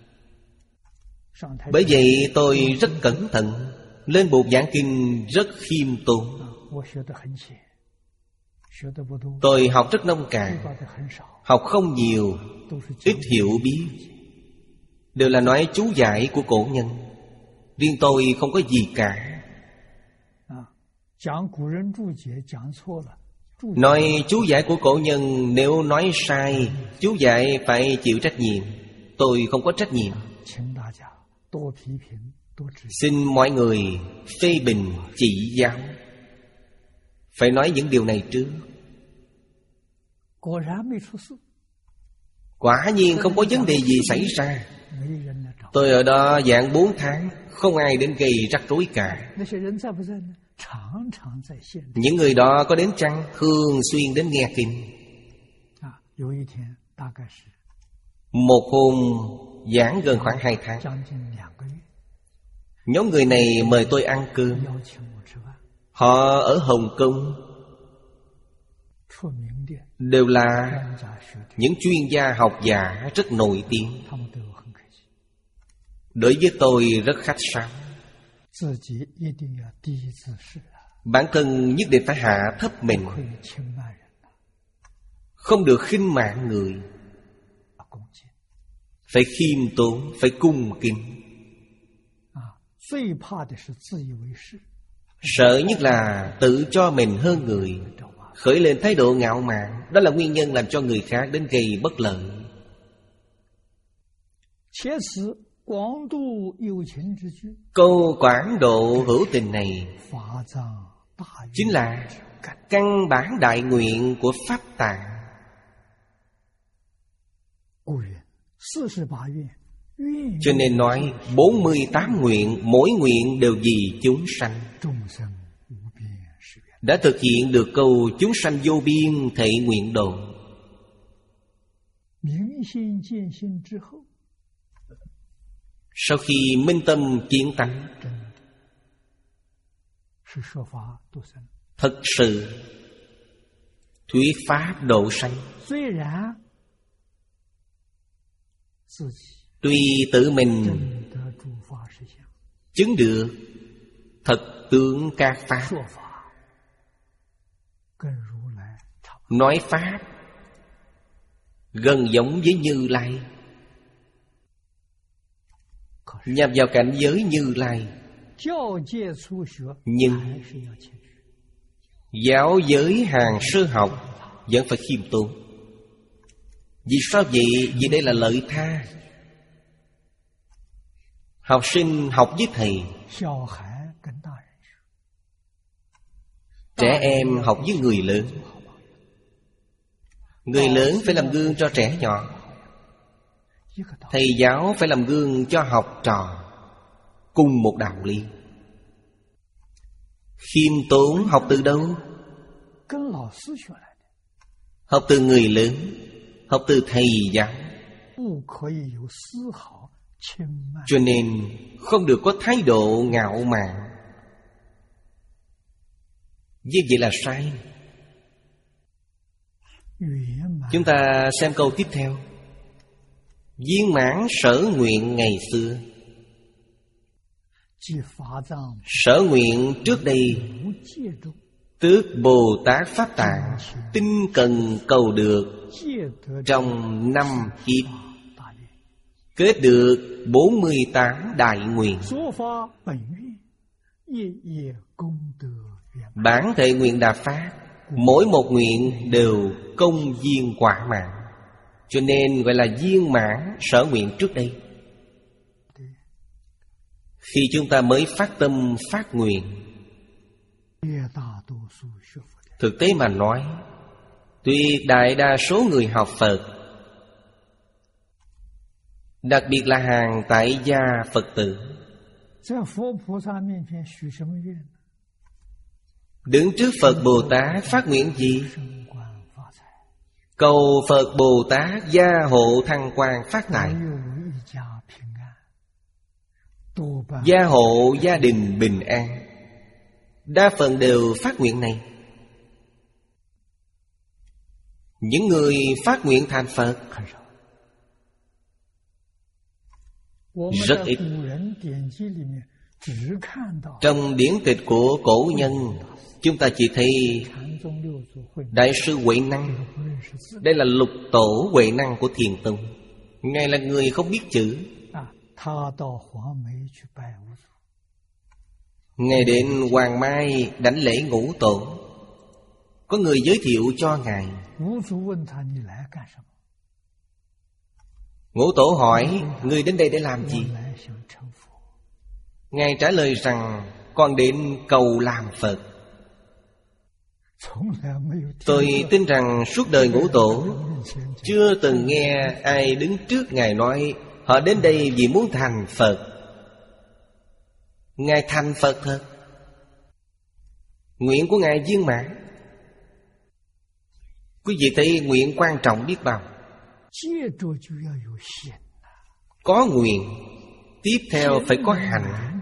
Bởi vậy tôi rất cẩn thận. Lên bục giảng kinh rất khiêm tốn. Tôi học rất nông cạn, học không nhiều, ít hiểu biết, đều là nói chú giải của cổ nhân. Riêng tôi không có gì cả. Nói chú giải của cổ nhân, nếu nói sai, chú giải phải chịu trách nhiệm. Tôi không có trách nhiệm. Xin mọi người phê bình chỉ giáo. Phải nói những điều này trước. Quả nhiên không có vấn đề gì xảy ra. Tôi ở đó giảng bốn tháng, không ai đến gây rắc rối cả. Những người đó có đến chăng? Thường xuyên đến nghe kinh. Một hôm giảng gần khoảng hai tháng, nhóm người này mời tôi ăn cơm. Họ ở Hồng Kông, đều là những chuyên gia học giả rất nổi tiếng. Đối với tôi rất khách sáo. Bản thân nhất định phải hạ thấp mình, không được khinh mạn người, phải khiêm tốn, phải cung kính. Sợ nhất là tự cho mình hơn người, khởi lên thái độ ngạo mạn. Đó là nguyên nhân làm cho người khác đến gây bất lợi. Câu quảng độ hữu tình này chính là căn bản đại nguyện của Pháp Tạng. Cho nên nói bốn mươi tám nguyện, mỗi nguyện đều vì chúng sanh. Đã thực hiện được câu chúng sanh vô biên thệ nguyện độ. Sau khi minh tâm kiến tánh, thật sự thuyết pháp độ sanh. Tuy tự mình chứng được thật tướng các pháp, nói pháp gần giống với Như Lai, nhập vào cảnh giới Như Lai. Nhưng giáo giới hàng sơ học vẫn phải khiêm tốn. Vì sao vậy? Vì đây là lợi tha. Học sinh học với thầy, trẻ em học với người lớn. Người lớn phải làm gương cho trẻ nhỏ, thầy giáo phải làm gương cho học trò. Cùng một đạo lý. Khiêm tốn học từ đâu? Học từ người lớn, học từ thầy giáo. Cho nên không được có thái độ ngạo mạn. Như vậy là sai. Chúng ta xem câu tiếp theo. Viên mãn sở nguyện ngày xưa. Sở nguyện trước đây, tước Bồ Tát Pháp Tạng tinh cần cầu được trong năm kiếp, kết được bốn mươi tám đại nguyện. Bản thệ nguyện Đà Phát, mỗi một nguyện đều công viên quả mãn. Cho nên gọi là viên mãn sở nguyện trước đây. Khi chúng ta mới phát tâm phát nguyện, thực tế mà nói, tuyệt đại đa số người học Phật, đặc biệt là hàng tại gia Phật tử, đứng trước Phật Bồ Tát phát nguyện gì? Cầu Phật Bồ Tát gia hộ thăng quan phát tài, gia hộ gia đình bình an. Đa phần đều phát nguyện này. Những người phát nguyện thành Phật rất ít. Trong điển tịch của cổ nhân, chúng ta chỉ thấy Đại sư Huệ Năng. Đây là lục tổ Huệ Năng của Thiền Tông. Ngài là người không biết chữ. Ngài đến Hoàng Mai đảnh lễ Ngũ Tổ. Có người giới thiệu cho Ngài. Ngũ Tổ hỏi: ngươi đến đây để làm gì? Ngài trả lời rằng: con đến cầu làm Phật. Tôi tin rằng suốt đời Ngũ Tổ chưa từng nghe ai đứng trước Ngài nói họ đến đây vì muốn thành Phật. Ngài thành Phật thật. Nguyện của Ngài viên mãn. Quý vị thấy nguyện quan trọng biết bao. Có nguyện, tiếp theo phải có hạnh.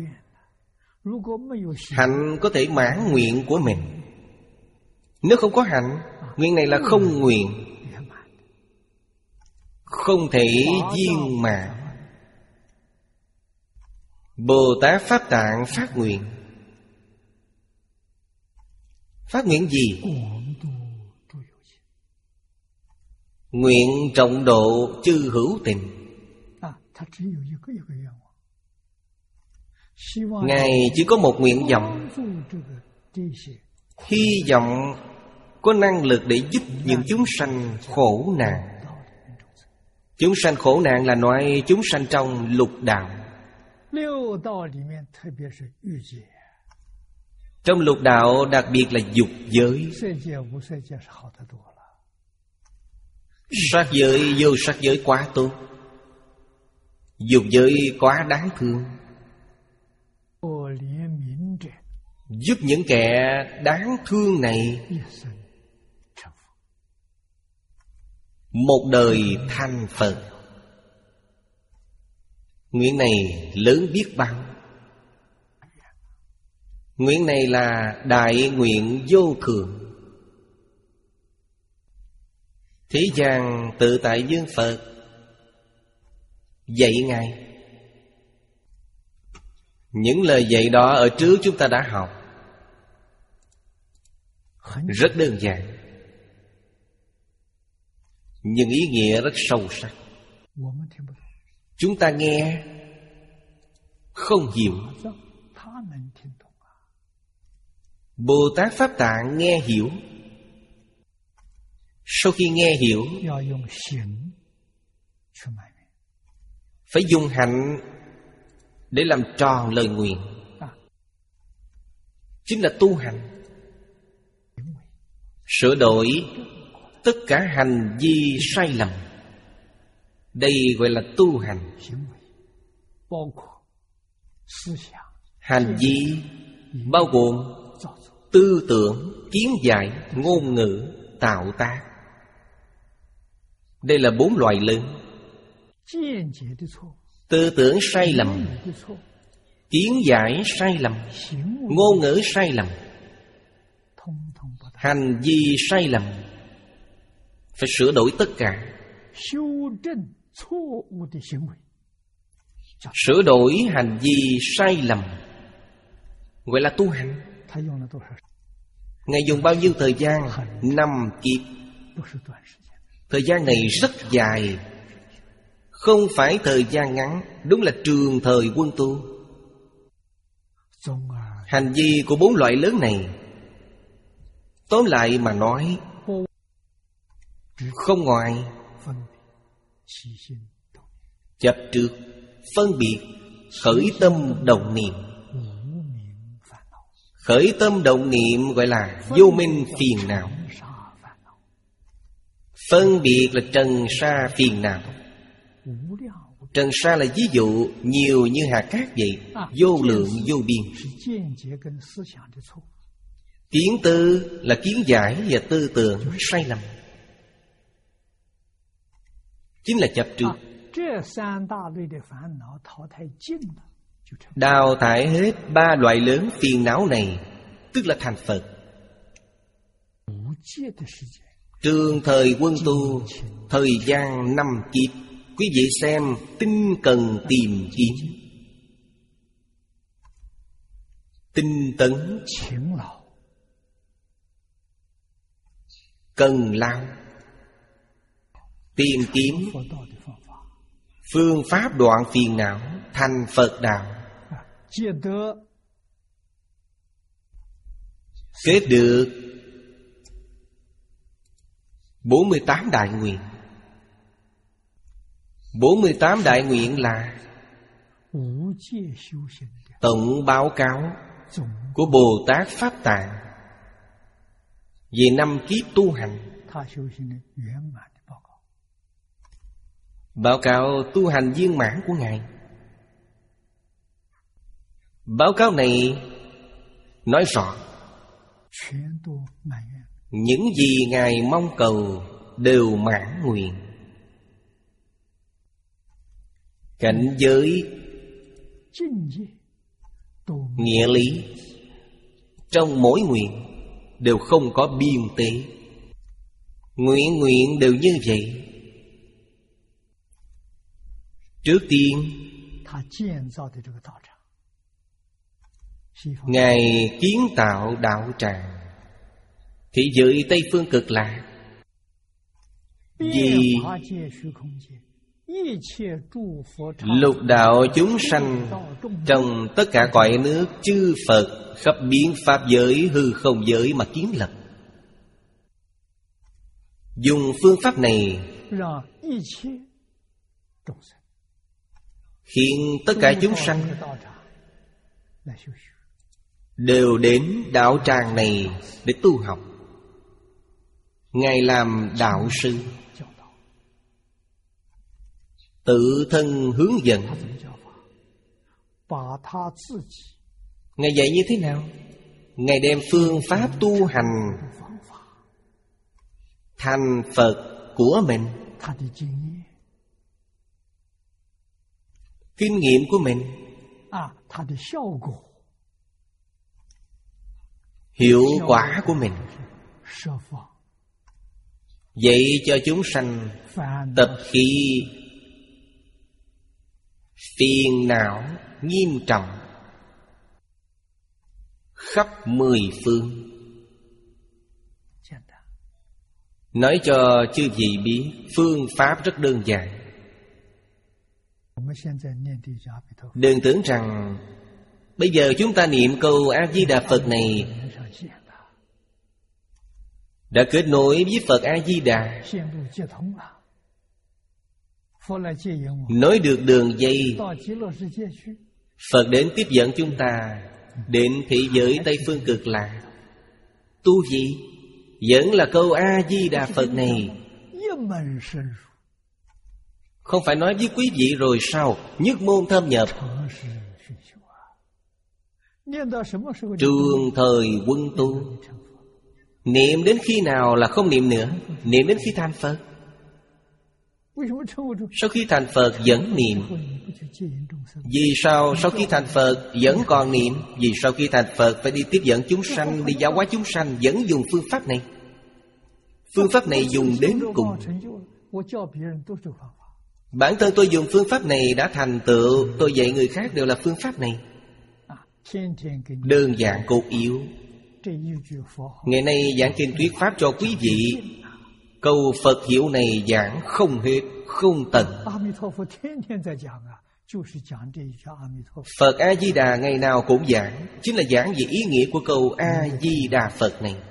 Hạnh có thể mãn nguyện của mình. Nếu không có hạnh, nguyện này là không nguyện, không thể viên mãn. Bồ Tát Pháp Tạng phát nguyện. Phát nguyện gì? Nguyện trọng độ chư hữu tình. Ngài chỉ có một nguyện vọng, hy vọng có năng lực để giúp những chúng sanh khổ nạn. Chúng sanh khổ nạn là nói chúng sanh trong lục đạo. Trong lục đạo đặc biệt là dục giới. Sát giới, vô sát giới quá tốt. Dục giới quá đáng thương. Giúp những kẻ đáng thương này một đời thành Phật. Nguyện này lớn biết bao. Nguyện này là đại nguyện vô thường. Thế gian tự tại Dương Phật dạy Ngài. Những lời dạy đó ở trước chúng ta đã học. Rất đơn giản, nhưng ý nghĩa rất sâu sắc. Chúng ta nghe không hiểu. Bồ Tát Pháp Tạng nghe hiểu. Sau khi nghe hiểu, phải dùng hạnh để làm tròn lời nguyện. Chính là tu hành. Sửa đổi tất cả hành vi sai lầm. Đây gọi là tu hành. Hành vi bao gồm tư tưởng, kiến giải, ngôn ngữ, tạo tác. Đây là bốn loại lớn. Tư tưởng sai lầm, kiến giải sai lầm, ngôn ngữ sai lầm, hành vi sai lầm. Phải sửa đổi tất cả. Sửa đổi hành vi sai lầm gọi là tu hành. Ngài dùng bao nhiêu thời gian? Năm kiếp. Thời gian này rất dài, không phải thời gian ngắn. Đúng là trường thời quân tu. Hành vi của bốn loại lớn này, tóm lại mà nói, không ngoài chấp trước, phân biệt, khởi tâm động niệm. Khởi tâm động niệm gọi là vô minh phiền não. Phân biệt là trần sa phiền não. Trần sa là ví dụ nhiều như hạt cát vậy, vô lượng vô biên. Kiến tư là kiến giải và tư tưởng sai lầm, chính là chấp trước. Đào thải hết ba loại lớn phiền não này, tức là thành Phật. Trường thời quân tu, thời gian năm kiếp, quý vị xem tinh cần tìm kiếm, tinh tấn, cần lao, tìm kiếm phương pháp đoạn phiền não thành Phật đạo, kết được bốn mươi tám đại nguyện. bốn mươi tám đại nguyện là tổng báo cáo của Bồ Tát Pháp Tạng về năm kiếp tu hành. Báo cáo tu hành viên mãn của Ngài. Báo cáo này nói rõ những gì Ngài mong cầu đều mãn nguyện. Cảnh giới, nghĩa lý trong mỗi nguyện đều không có biên tế. Nguyện nguyện đều như vậy. Trước tiên, Ngài kiến tạo đạo tràng thế giới Tây Phương Cực Lạc, vì lục đạo chúng sanh trong tất cả cõi nước chư Phật khắp biến pháp giới hư không giới mà kiến lập. Dùng phương pháp này khiến tất cả chúng sanh đều đến đạo tràng này để tu học. Ngài làm đạo sư, tự thân hướng dẫn. Ngài dạy như thế nào? Ngài đem phương pháp tu hành thành Phật của mình, kinh nghiệm của mình, hiệu quả của mình, dạy cho chúng sanh tập khí phiền não nghiêm trọng khắp mười phương. Nói cho chư vị biết phương pháp rất đơn giản. Đừng tưởng rằng bây giờ chúng ta niệm câu A-di-đà Phật này đã kết nối với Phật A-di-đà, nối được đường dây. Phật đến tiếp dẫn chúng ta đến thế giới Tây Phương Cực Lạc. Tu gì? Vẫn là câu A-di-đà Phật này. Không phải nói với quý vị rồi sao? Nhất môn thâm nhập. Trường thời quân tu, niệm đến khi nào là không niệm nữa? Niệm đến khi thành Phật. Sau khi thành Phật vẫn niệm. Vì sao sau khi thành Phật vẫn còn niệm? Vì sau khi thành Phật phải đi tiếp dẫn chúng sanh, đi giáo hóa chúng sanh, vẫn dùng phương pháp này. Phương pháp này dùng đến cùng. Bản thân tôi dùng phương pháp này đã thành tựu, tôi dạy người khác đều là phương pháp này. Đơn giản cốt yếu. Ngày nay giảng kinh thuyết pháp cho quý vị, câu Phật hiệu này giảng không hết, không tận. Phật A-di-đà ngày nào cũng giảng, chính là giảng về ý nghĩa của câu A-di-đà Phật này.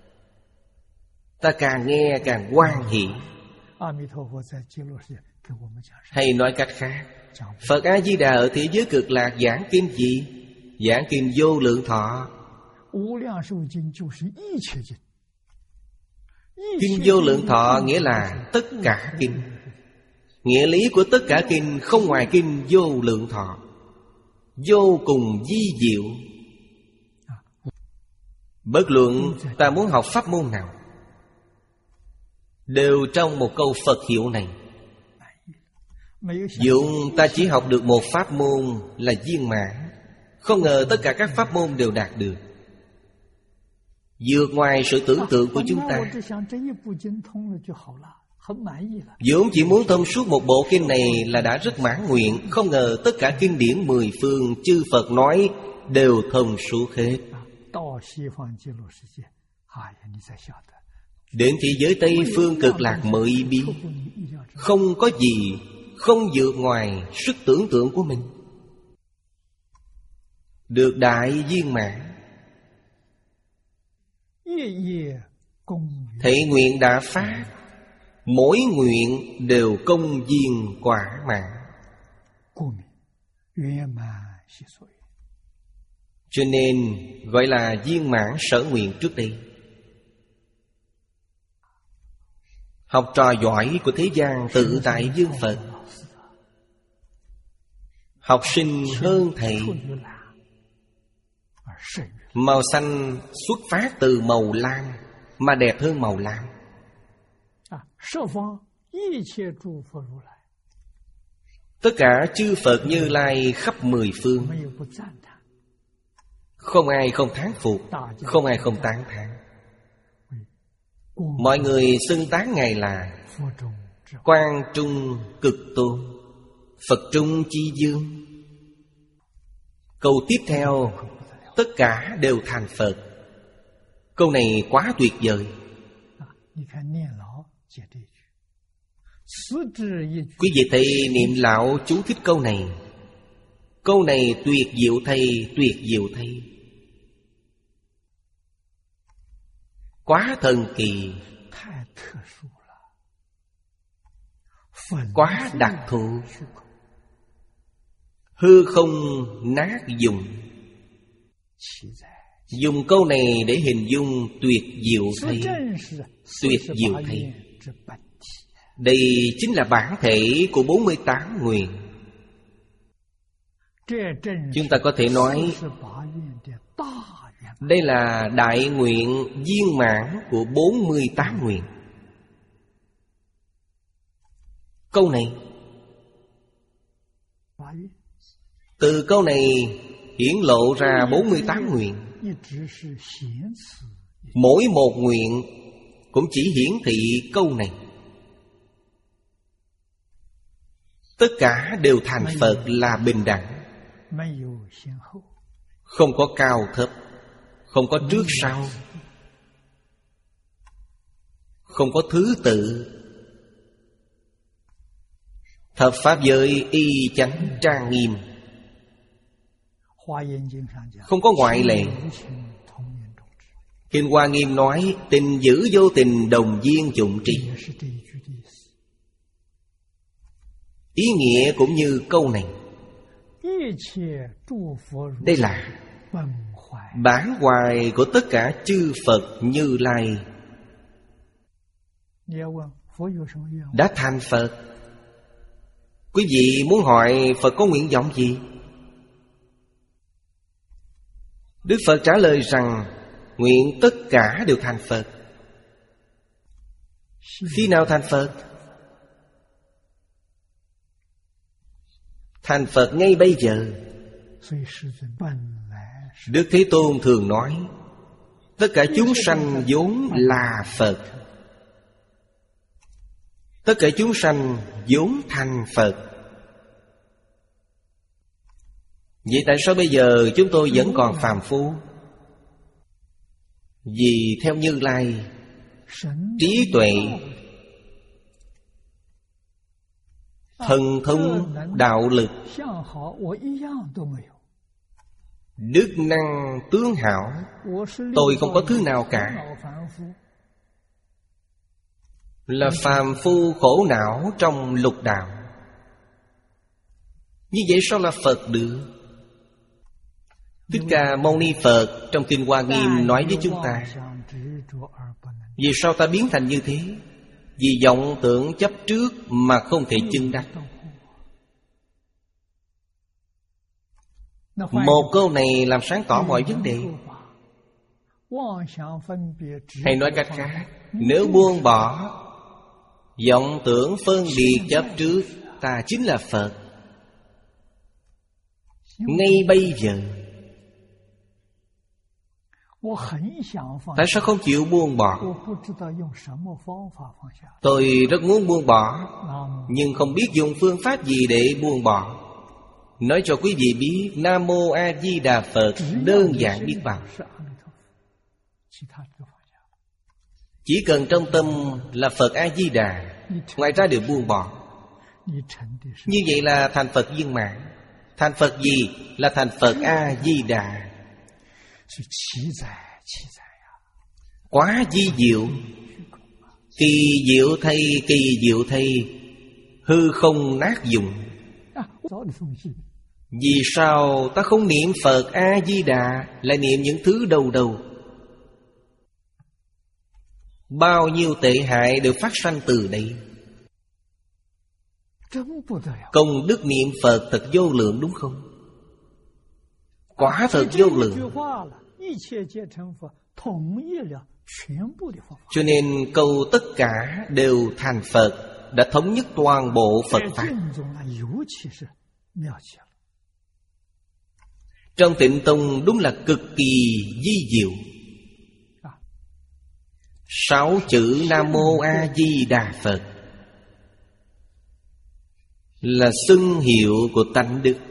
Ta càng nghe càng hoan hỷ. Hay nói cách khác, Phật A-di-đà ở thế giới cực lạc giảng kinh gì? Giảng kinh Vô Lượng Thọ. Kinh Vô Lượng Thọ nghĩa là tất cả kinh. Nghĩa lý của tất cả kinh không ngoài kinh Vô Lượng Thọ. Vô cùng vi diệu. Bất luận ta muốn học pháp môn nào, đều trong một câu Phật hiệu này. Dụng ta chỉ học được một pháp môn là viên mãn. Không ngờ tất cả các pháp môn đều đạt được. vượt ngoài sự tưởng tượng của chúng ta. vốn chỉ muốn thông suốt một bộ kinh này là đã rất mãn nguyện. Không ngờ tất cả kinh điển mười phương chư Phật nói đều thông suốt hết. Đến thế giới Tây phương cực lạc mới biết không có gì không vượt ngoài sức tưởng tượng của mình. Được đại viên mãn, thệ nguyện đã phát, mỗi nguyện đều công viên quả mãn. Cho nên gọi là viên mãn sở nguyện trước đây. Học trò giỏi của thế gian tự tại dương Phật, học sinh hơn thầy. Màu xanh xuất phát từ màu lam mà đẹp hơn màu lam. Tất cả chư Phật Như Lai khắp mười phương, không ai không thán phục, không ai không tán thán. Mọi người xưng tán Ngài là Quang Trung Cực Tôn, Phật Trung Chi Dương. Câu tiếp theo, tất cả đều thành Phật. Câu này quá tuyệt vời. Quý vị thầy niệm lão chú thích câu này. Câu này tuyệt diệu thầy, tuyệt diệu thầy, quá thần kỳ, quá đặc thù. Hư không nát dùng. Dùng câu này để hình dung tuyệt diệu thầy, tuyệt diệu thầy. Đây chính là bản thể của bốn mươi tám nguyện. Chúng ta có thể nói đây là đại nguyện viên mãn của bốn mươi tám nguyện. Câu này, từ câu này hiển lộ ra bốn mươi tám nguyện. Mỗi một nguyện cũng chỉ hiển thị câu này. Tất cả đều thành Phật là bình đẳng, không có cao thấp, không có trước sau, không có thứ tự. Thập pháp giới y chánh trang nghiêm, không có ngoại lệ. Kinh Hoa Nghiêm nói tình giữ vô tình đồng viên chủng trì. Ý nghĩa cũng như câu này. Đây là bản hoài của tất cả chư Phật Như Lai đã thành Phật. Quý vị muốn hỏi Phật có nguyện vọng gì? Đức Phật trả lời rằng nguyện tất cả đều thành Phật. Khi nào thành Phật? Thành Phật ngay bây giờ. Đức Thế Tôn thường nói tất cả chúng sanh vốn là Phật. Tất cả chúng sanh vốn thành Phật. Vậy tại sao bây giờ chúng tôi vẫn còn phàm phu? Vì theo Như Lai, trí tuệ, thần thông, đạo lực, đức năng, tướng hảo, tôi không có thứ nào cả. Là phàm phu khổ não trong lục đạo. Như vậy sao là Phật được? Thích Ca Mâu Ni Phật trong Kinh Hoa Nghiêm nói với chúng ta: vì sao ta biến thành như thế? Vì vọng tưởng chấp trước mà không thể chứng đắc. Một câu này làm sáng tỏ mọi vấn đề. Hay nói cách khác, nếu buông bỏ vọng tưởng phân biệt chấp trước, ta chính là Phật. Ngay bây giờ Tại sao không chịu buông bỏ? Tôi rất muốn buông bỏ, nhưng không biết dùng phương pháp gì để buông bỏ. Nói cho quý vị biết, Nam Mô A Di Đà Phật đơn giản biết bao. Chỉ cần trong tâm là Phật A Di Đà, ngoài ra đều buông bỏ. Như vậy là thành Phật viên mãn. Thành Phật gì? Là thành Phật A Di Đà. Quá di diệu. Kỳ diệu thay, kỳ diệu thay, hư không nát dụng. Vì sao ta không niệm Phật A Di Đà, lại niệm những thứ đầu đầu? Bao nhiêu tệ hại đều phát sanh từ đây. Công đức niệm Phật thật vô lượng đúng không? Quả thật vô lượng. Cho nên câu tất cả đều thành Phật đã thống nhất toàn bộ Phật Pháp. Trong Tịnh Tông đúng là cực kỳ di diệu. Sáu chữ Nam Mô A Di Đà Phật là xưng hiệu của tánh đức.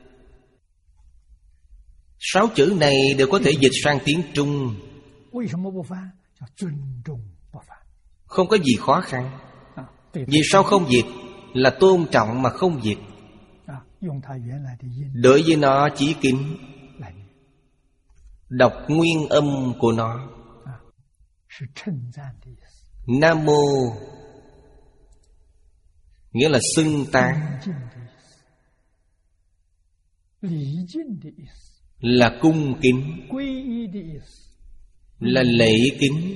Sáu chữ này đều có thể dịch sang tiếng Trung. Không có gì khó khăn. Vì sao không dịch? Là tôn trọng mà không dịch. Đối với nó chỉ kính, đọc nguyên âm của nó. Nam Mô nghĩa là xưng tán, là cung kính, là lễ kính,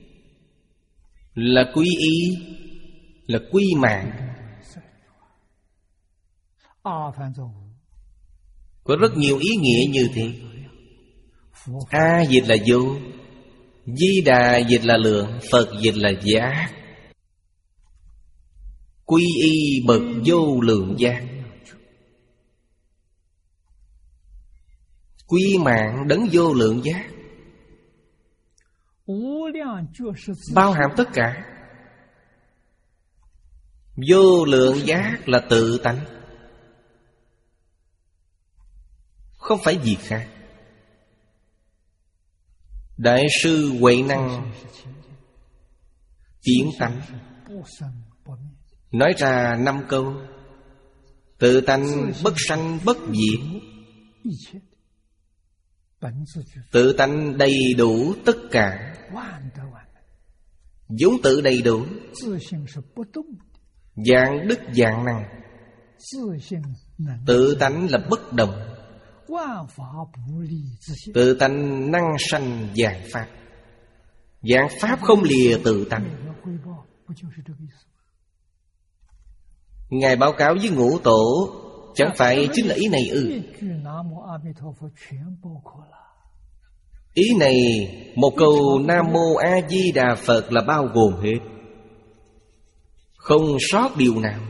là quy y, là quy mạng. Có rất nhiều ý nghĩa như thế. A dịch là vô, Di Đà dịch là lượng, Phật dịch là giác. Quy y bậc vô lượng giác, quy mạng đấng vô lượng giác, bao hàm tất cả. Vô lượng giác là tự tánh, không phải gì khác. Đại sư Huệ Năng Kiến tánh nói ra năm câu: tự tánh bất sanh bất diệt, tự tánh đầy đủ tất cả, vốn tự đầy đủ, dạng đức dạng năng. Tự tánh là bất động, tự tánh năng sanh vạn pháp, vạn pháp không lìa tự tánh. Ngài báo cáo với Ngũ Tổ, chẳng phải chính là ý này ư? Ý này, một câu Nam Mô A Di Đà Phật là bao gồm hết, không sót điều nào.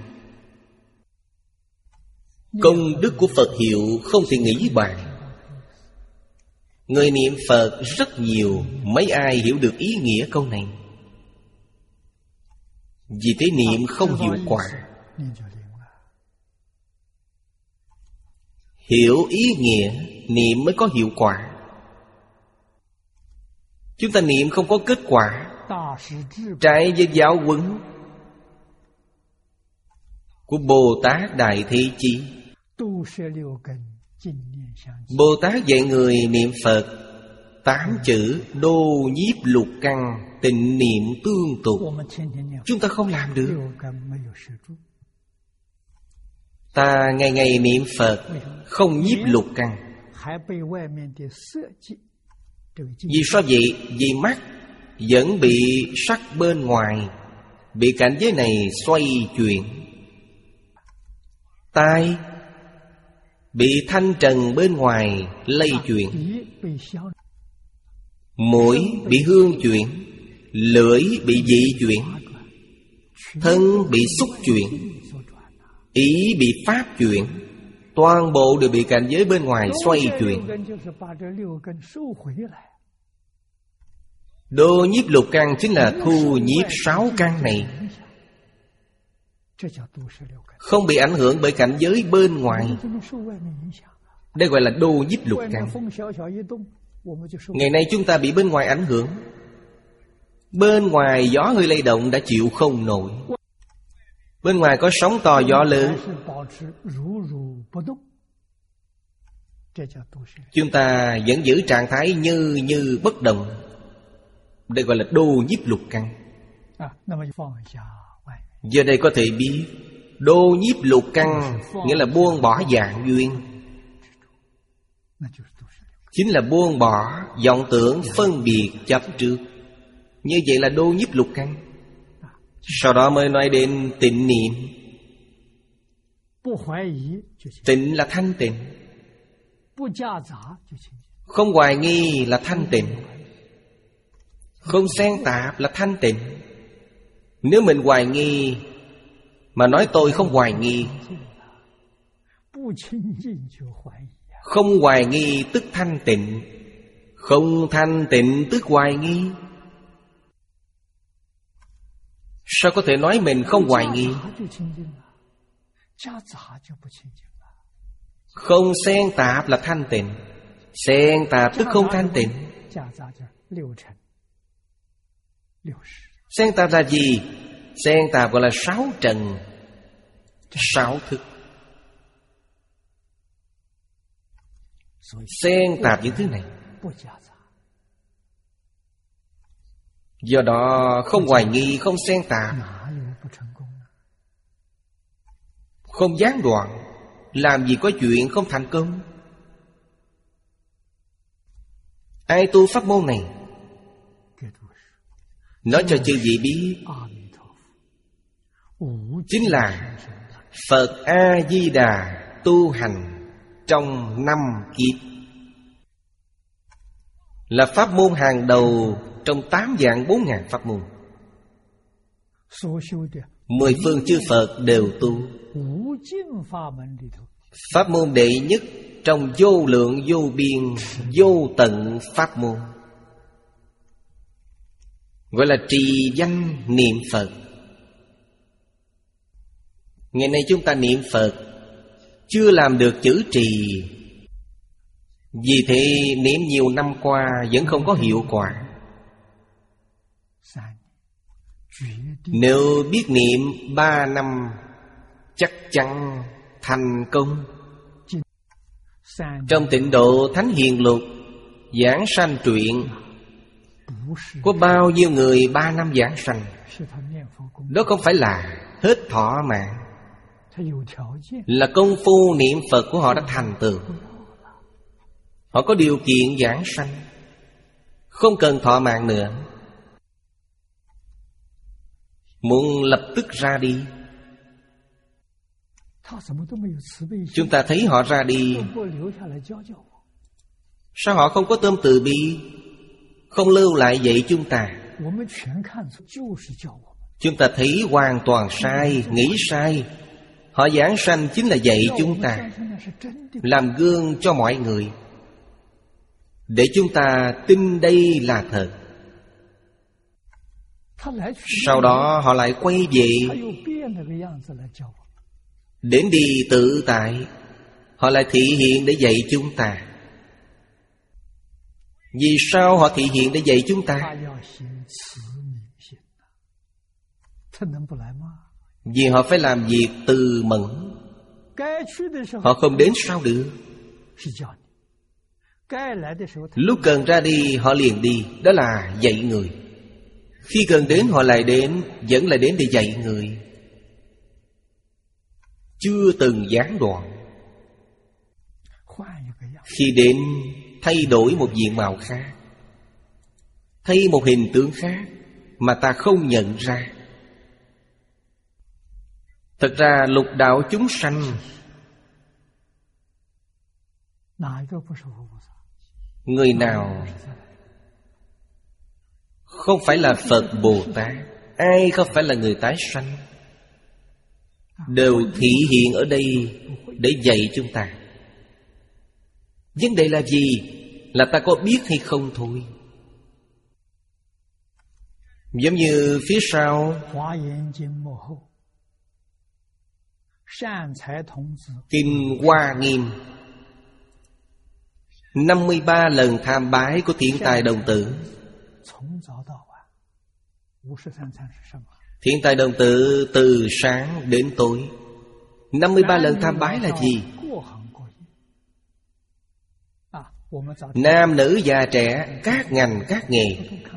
Công đức của Phật hiệu không thể nghĩ bàn. Người niệm Phật rất nhiều, mấy ai hiểu được ý nghĩa câu này. Vì thế niệm không hiệu quả. Hiểu ý nghĩa, niệm mới có hiệu quả. Chúng ta niệm không có kết quả, trái với giáo huấn của Bồ Tát Đại Thế Chí. Bồ Tát dạy người niệm Phật tám chữ đô nhiếp lục căn, tịnh niệm tương tục. Chúng ta không làm được. Ta ngày ngày niệm Phật không nhiếp lục căn. Vì sao vậy? Vì mắt vẫn bị sắc bên ngoài, bị cảnh giới này xoay chuyển. Tai bị thanh trần bên ngoài lây chuyển. Mũi bị hương chuyển, lưỡi bị dị chuyển, thân bị xúc chuyển, ý bị pháp chuyển. Toàn bộ đều bị cảnh giới bên ngoài xoay chuyển. Đô nhiếp lục căn chính là thu nhiếp sáu căn này, không bị ảnh hưởng bởi cảnh giới bên ngoài. Đây gọi là đô nhiếp lục căn. Ngày nay chúng ta bị bên ngoài ảnh hưởng. Bên ngoài gió hơi lay động đã chịu không nổi. Bên ngoài có sóng to gió lớn, chúng ta vẫn giữ trạng thái như như bất động. Đây gọi là đô nhiếp lục căn. Giờ đây có thể biết đô nhiếp lục căn nghĩa là buông bỏ dạng duyên, chính là buông bỏ vọng tưởng phân biệt chấp trước. Như vậy là đô nhiếp lục căn. Sau đó mới nói đến tịnh niệm. Tịnh là thanh tịnh, không hoài nghi là thanh tịnh, không xen tạp là thanh tịnh. Nếu mình hoài nghi mà nói tôi không hoài nghi, không hoài nghi tức thanh tịnh, không thanh tịnh tức hoài nghi. Sao có thể nói mình không hoài nghi? Không xen tạp là thanh tịnh, xen tạp tức không thanh tịnh. Xen tạp là gì? Xen tạp gọi là sáu trần, sáu thức. Xen tạp những thứ này. Do đó không hoài nghi, không xen tạp, không gián đoạn, làm gì có chuyện không thành công. Ai tu pháp môn này? Nói cho chư vị biết, chính là Phật A-di-đà tu hành trong năm kiếp, là pháp môn hàng đầu trong tám vạn bốn ngàn pháp môn. Mười phương chư Phật đều tu. Pháp môn đệ nhất trong vô lượng vô biên vô tận pháp môn, gọi là trì danh niệm Phật. Ngày nay chúng ta niệm Phật chưa làm được chữ trì, vì thế niệm nhiều năm qua vẫn không có hiệu quả. Nếu biết niệm ba năm chắc chắn thành công. Trong Tịnh Độ Thánh Hiền Lục giảng sanh truyện, có bao nhiêu người ba năm giảng sanh. Đó không phải là hết thọ mạng, là công phu niệm Phật của họ đã thành tựu. Họ có điều kiện giảng sanh, không cần thọ mạng nữa. Muốn lập tức ra đi. Chúng ta thấy họ ra đi, sao họ không có tâm từ bi, không lưu lại dạy chúng ta? Chúng ta thấy hoàn toàn sai, nghĩ sai. Họ giảng sanh chính là dạy chúng ta, làm gương cho mọi người, để chúng ta tin đây là thật. Sau đó họ lại quay về, đến đi tự tại, họ lại thị hiện để dạy chúng ta. Vì sao họ thị hiện để dạy chúng ta? Vì họ phải làm việc từ mẫn. Họ không đến sao được. Lúc cần ra đi họ liền đi, đó là dạy người. Khi cần đến họ lại đến, vẫn lại đến để dạy người, chưa từng gián đoạn. Khi đến thay đổi một diện mạo khác, thay một hình tướng khác mà ta không nhận ra. Thật ra lục đạo chúng sanh, người nào không phải là Phật Bồ Tát, ai không phải là người tái sanh, đều thị hiện ở đây để dạy chúng ta. Vấn đề là gì? Là ta có biết hay không thôi. Giống như phía sau Kinh Hoa Nghiêm, năm mươi ba lần tham bái của Thiện Tài Đồng Tử. Thiện Tài Đồng Tử từ sáng đến tối, năm mươi ba lần tham bái là gì? Nam nữ già trẻ, các ngành các nghề.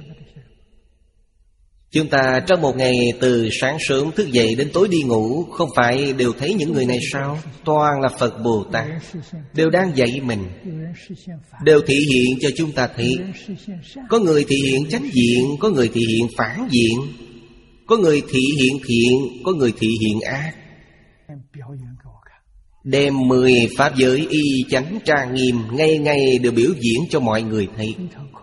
Chúng ta trong một ngày từ sáng sớm thức dậy đến tối đi ngủ, không phải đều thấy những người này sao? Toàn là Phật Bồ Tát, đều đang dạy mình, đều thị hiện cho chúng ta thấy. Có người thị hiện chánh diện, có người thị hiện phản diện, có người thị hiện thiện, có người thị hiện ác. Đem mười pháp giới y chánh trang nghiêm, ngày ngày đều biểu diễn cho mọi người thấy.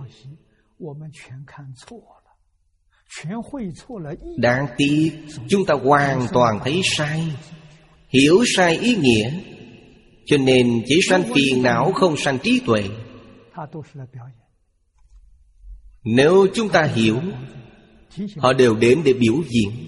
Đáng tiếc chúng ta hoàn toàn thấy sai, hiểu sai ý nghĩa, cho nên chỉ sanh phiền não, không sanh trí tuệ. Nếu chúng ta hiểu, họ đều đến để biểu diễn,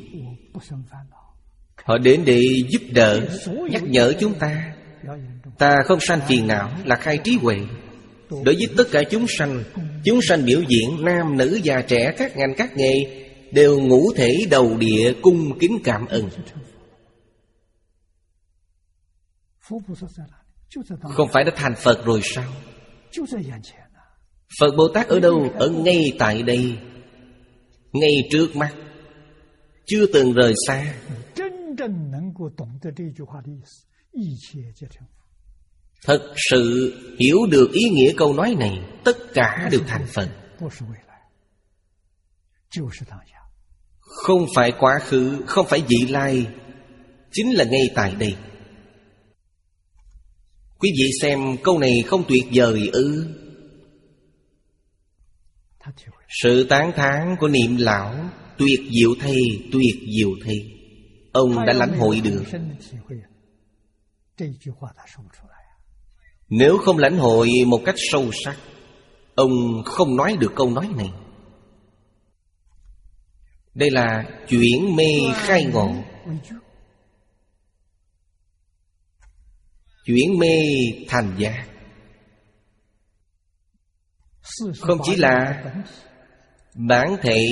họ đến để giúp đỡ, nhắc nhở chúng ta. Ta không sanh phiền não là khai trí huệ. Đối với tất cả chúng sanh, chúng sanh biểu diễn, nam nữ già trẻ, các ngành các nghề, đều ngũ thể đầu địa cung kính cảm ơn. Không phải đã thành Phật rồi sao? Phật Bồ Tát ở đâu? Ở ngay tại đây, ngay trước mắt, chưa từng rời xa. Thật sự hiểu được ý nghĩa câu nói này, tất cả đều thành Phật. Không phải quá khứ, không phải vị lai, chính là ngay tại đây. Quý vị xem câu này không tuyệt vời ư? Sự tán thán của Niệm Lão tuyệt diệu thầy, tuyệt diệu thầy. Ông đã lãnh hội được. Nếu không lãnh hội một cách sâu sắc, ông không nói được câu nói này. Đây là chuyển mê khai ngộ. Chuyển mê thành giác. Không chỉ là bản thể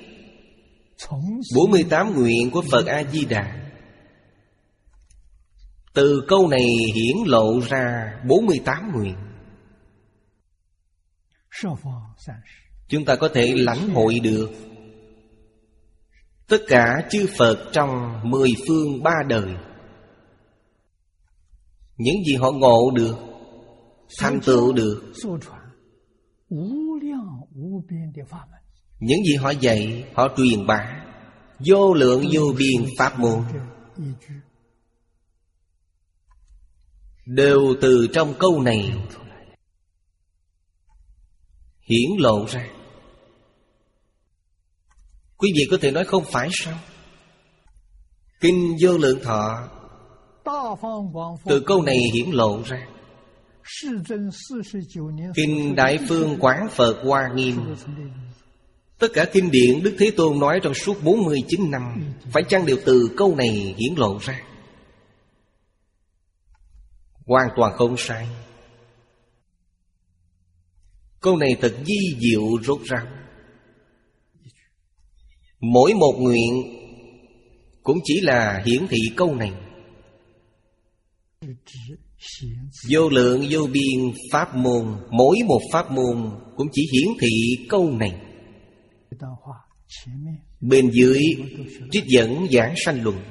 bốn mươi tám nguyện của Phật A-di-đà. Từ câu này hiển lộ ra bốn mươi tám nguyện. Chúng ta có thể lãnh hội được tất cả chư Phật trong mười phương ba đời. Những gì họ ngộ được, thành tựu được, những gì họ dạy, họ truyền bá, vô lượng vô biên pháp môn, đều từ trong câu này hiển lộ ra. Quý vị có thể nói không phải sao? Kinh Vô Lượng Thọ từ câu này hiển lộ ra. Kinh Đại Phương Quán Phật Hoa Nghiêm, tất cả kinh điển Đức Thế Tôn nói trong suốt bốn mươi chín năm, phải chăng đều từ câu này hiển lộ ra? Hoàn toàn không sai. Câu này thật vi diệu rốt ráo. Mỗi một nguyện cũng chỉ là hiển thị câu này. Vô lượng vô biên pháp môn, mỗi một pháp môn cũng chỉ hiển thị câu này. Bên dưới trích dẫn Giảng Sanh Luận.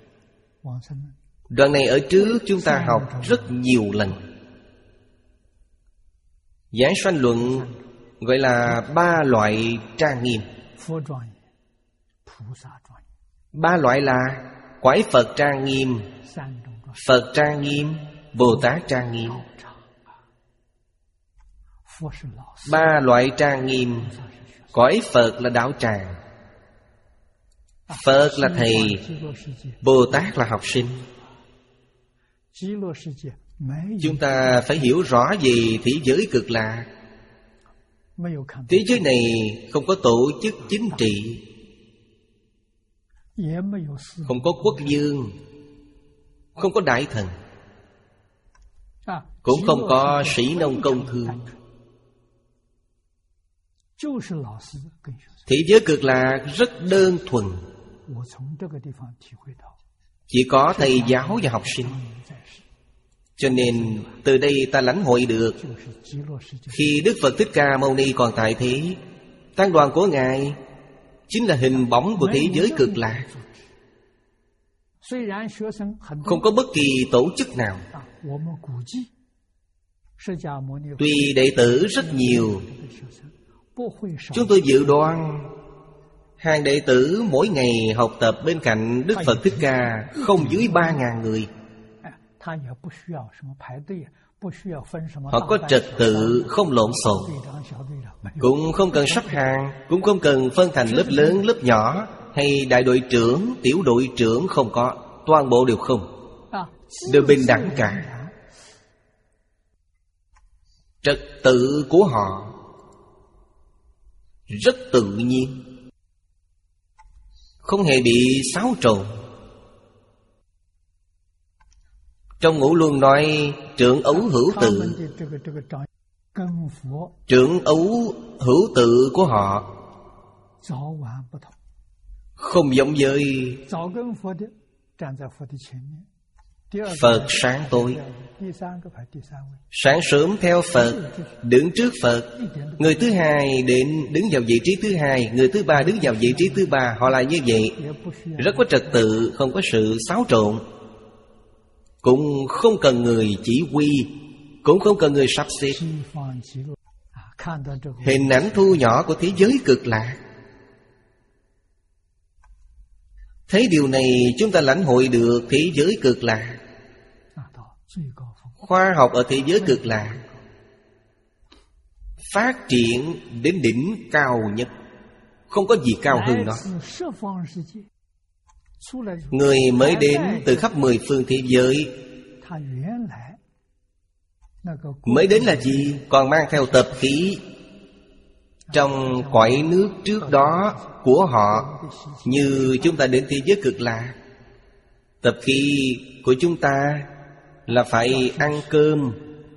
Đoạn này ở trước chúng ta học rất nhiều lần. Giảng Sanh Luận gọi là ba loại trang nghiêm. Ba loại là Quái Phật trang nghiêm, Phật trang nghiêm, Bồ Tát trang nghiêm. Ba loại trang nghiêm. Cõi Phật là đạo tràng, Phật là thầy, Bồ Tát là học sinh. Chúng ta phải hiểu rõ về thế giới Cực Lạc. Thế giới này không có tổ chức chính trị, không có quốc vương, không có đại thần, cũng không có sĩ nông công thương. Thế giới Cực Lạc rất đơn thuần, chỉ có thầy giáo và học sinh. Cho nên từ đây ta lãnh hội được, khi Đức Phật Thích Ca Mâu Ni còn tại thế, tăng đoàn của Ngài chính là hình bóng của thế giới Cực Lạc. Không có bất kỳ tổ chức nào. Tuy đệ tử rất nhiều, chúng tôi dự đoán hàng đệ tử mỗi ngày học tập bên cạnh Đức Phật Thích Ca không dưới ba ngàn người. Họ có trật tự, không lộn xộn, cũng không cần sắp hàng, cũng không cần phân thành lớp lớn, lớp nhỏ, hay đại đội trưởng, tiểu đội trưởng, không có. Toàn bộ đều không, đều bình đẳng cả. Trật tự của họ rất tự nhiên, không hề bị xáo trộn. Trong Ngũ Luân nói trưởng ấu hữu tự. Trưởng ấu hữu tự của họ không giống với Phật sáng tối. Sáng sớm theo Phật, đứng trước Phật. Người thứ hai đến đứng vào vị trí thứ hai, người thứ ba đứng vào vị trí thứ ba. Họ là như vậy, rất có trật tự, không có sự xáo trộn. Cũng không cần người chỉ huy, cũng không cần người sắp xếp. Hình ảnh thu nhỏ của thế giới Cực Lạc. Thấy điều này chúng ta lãnh hội được thế giới Cực Lạc. Khoa học ở thế giới Cực Lạc phát triển đến đỉnh cao nhất, không có gì cao hơn nó. Người mới đến từ khắp mười phương thế giới. Mới đến là gì? Còn mang theo tập khí trong cõi nước trước đó của họ. Như chúng ta đến thế giới Cực Lạc, tập khí của chúng ta là phải ăn cơm,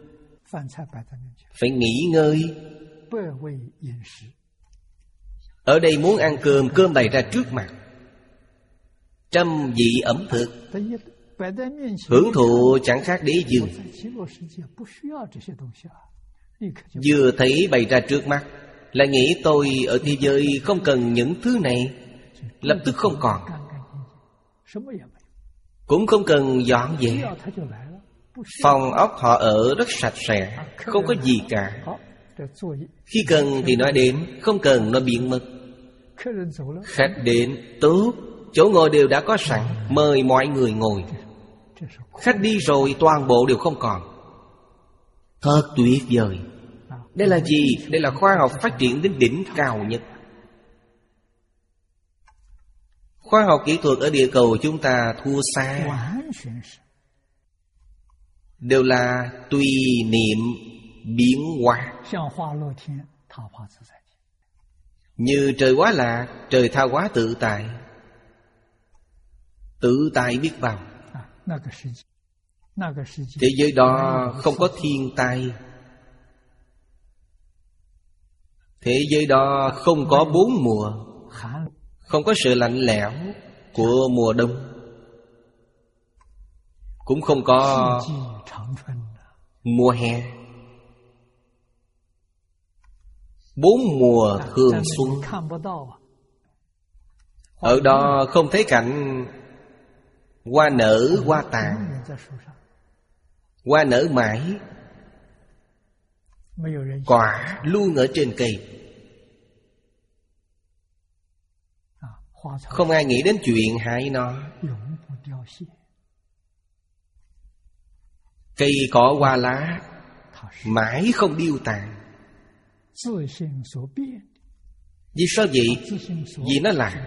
phải nghỉ ngơi. Ở đây muốn ăn cơm, cơm bày ra trước mặt, trăm vị ẩm thực, hưởng thụ chẳng khác đế dương. Vừa thấy bày ra trước mắt là nghĩ tôi ở thế giới không cần những thứ này, lập tức không còn, cũng không cần dọn dẹp. Phòng ốc họ ở rất sạch sẽ, không có gì cả. Khi cần thì nói đến, không cần nó biến mất. Khách đến tốt, chỗ ngồi đều đã có sẵn, mời mọi người ngồi. Khách đi rồi toàn bộ đều không còn. Thật tuyệt vời. Đây là gì? Đây là khoa học phát triển đến đỉnh cao nhất. Khoa học kỹ thuật ở địa cầu chúng ta thua xa, đều là tùy niệm biến hóa. Như trời Hóa Lạc, trời Tha Hóa tự tại. Tự tại biết bao. Thế giới đó không có thiên tai. Thế giới đó không có bốn mùa, không có sự lạnh lẽo của mùa đông, cũng không có mùa hè. Bốn mùa thường xuân. Ở đó không thấy cảnh hoa nở hoa tàn. Hoa nở mãi, quả luôn ở trên cây. Không ai nghĩ đến chuyện hại nó. Cây cỏ hoa lá mãi không điêu tàn. Vì sao vậy? Vì nó là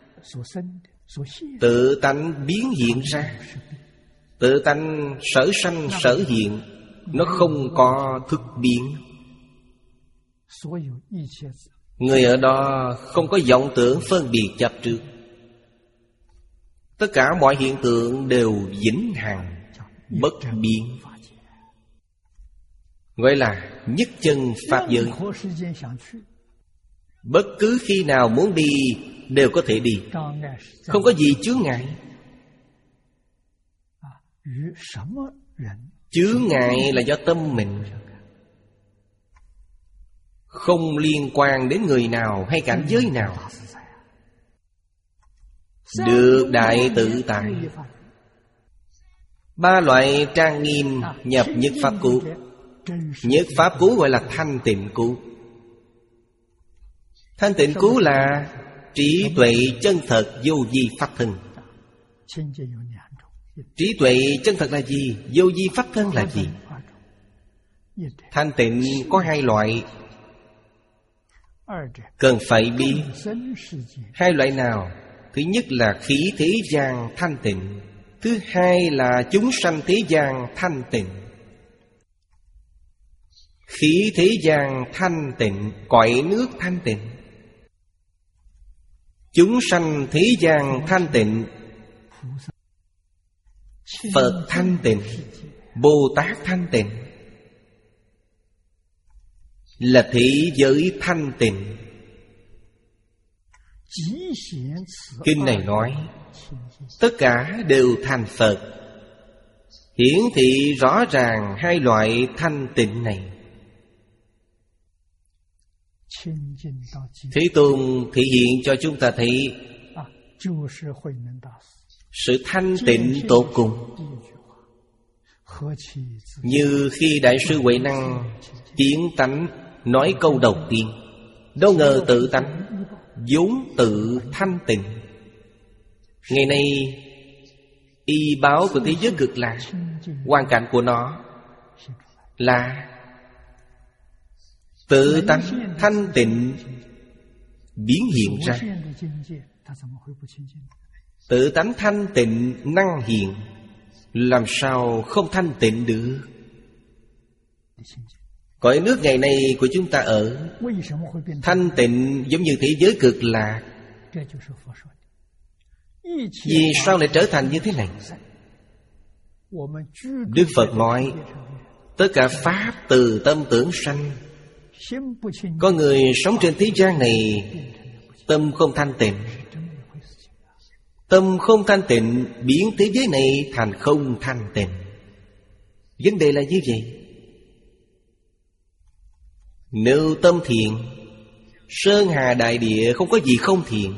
tự tánh biến hiện ra. Tự tánh sở sanh sở hiện, nó không có thức biến. Người ở đó không có vọng tưởng phân biệt chấp trước. Tất cả mọi hiện tượng đều vĩnh hằng, bất biến, gọi là nhất chân pháp giới. Bất cứ khi nào muốn đi đều có thể đi, không có gì chướng ngại. Chướng ngại là do tâm mình, không liên quan đến người nào hay cảnh giới nào. Được đại tự tại. Ba loại trang nghiêm nhập nhất pháp cú. Nhất pháp cú gọi là thanh tịnh cú. Thanh tịnh cú là trí tuệ chân thật vô vi pháp thân. Trí tuệ chân thật là gì? Vô vi pháp thân là gì? Thanh tịnh có hai loại, cần phải biết. Hai loại nào? Thứ nhất là khí thế gian thanh tịnh, thứ hai là chúng sanh thế gian thanh tịnh. Khí thế gian thanh tịnh, cõi nước thanh tịnh. Chúng sanh thế gian thanh tịnh, Phật thanh tịnh, Bồ Tát thanh tịnh, là thế giới thanh tịnh. Kinh này nói tất cả đều thành Phật, hiển thị rõ ràng hai loại thanh tịnh này. Thế Tôn thể hiện cho chúng ta thấy sự thanh tịnh tột cùng. Như khi Đại sư Huệ Năng tiến tánh nói câu đầu tiên, đâu ngờ tự tánh vốn tự thanh tịnh. Ngày nay y báo của thế giới cực lạc, hoàn cảnh của nó là tự tánh thanh tịnh biến hiện ra. Tự tánh thanh tịnh năng hiện, làm sao không thanh tịnh được? Cõi nước ngày nay của chúng ta ở thanh tịnh giống như thế giới cực lạc. Vì sao lại trở thành như thế này? Đức Phật nói tất cả pháp từ tâm tưởng sanh. Có người sống trên thế gian này tâm không thanh tịnh. Tâm không thanh tịnh biến thế giới này thành không thanh tịnh. Vấn đề là như vậy. Nếu tâm thiện, sơn hà đại địa không có gì không thiện.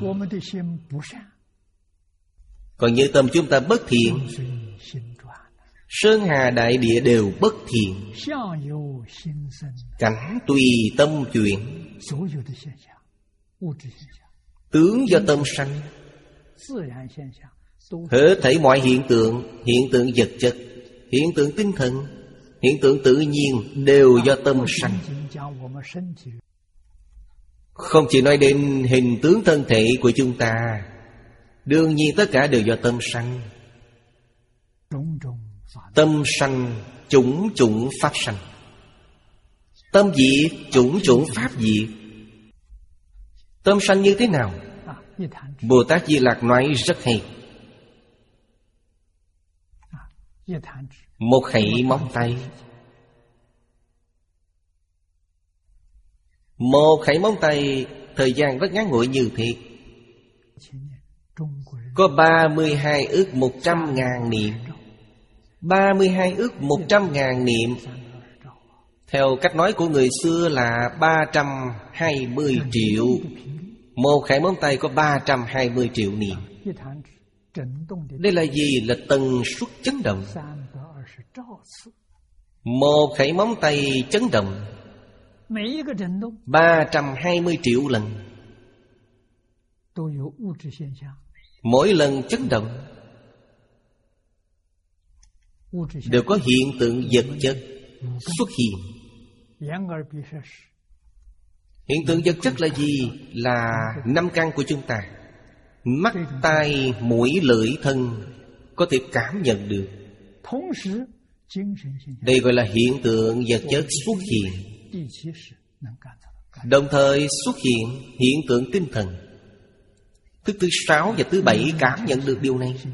Còn như tâm chúng ta bất thiện, sơn hà đại địa đều bất thiện. Cảnh tùy tâm chuyển, tướng do tâm sanh. Hết thảy mọi hiện tượng, hiện tượng vật chất, hiện tượng tinh thần, hiện tượng tự nhiên đều do tâm sanh. Không chỉ nói đến hình tướng thân thể của chúng ta, đương nhiên tất cả đều do tâm sanh. Tâm sanh, chủng chủng pháp sanh. Tâm diệt, chủng chủng pháp diệt. Tâm sanh như thế nào? Bồ Tát Di Lặc nói rất hay. Một khẩy móng tay, một khẩy móng tay, thời gian rất ngắn ngủi như thế, có ba mươi hai ước một trăm ngàn niệm. Ba mươi hai ước một trăm ngàn niệm, theo cách nói của người xưa là ba trăm hai mươi triệu. Một khẩy móng tay có ba trăm hai mươi triệu niệm. Đây là gì? Là tần suất chấn động. Một khẩy móng tay chấn động ba trăm hai mươi triệu lần. Mỗi lần chấn động đều có hiện tượng vật chất xuất hiện. Hiện tượng vật chất là gì? Là năm căn của chúng ta: mắt, tai, mũi, lưỡi, thân có thể cảm nhận được. Đây gọi là hiện tượng vật chất xuất hiện. Đồng thời xuất hiện hiện tượng tinh thần. Thức thứ sáu và thứ bảy cảm nhận được điều này.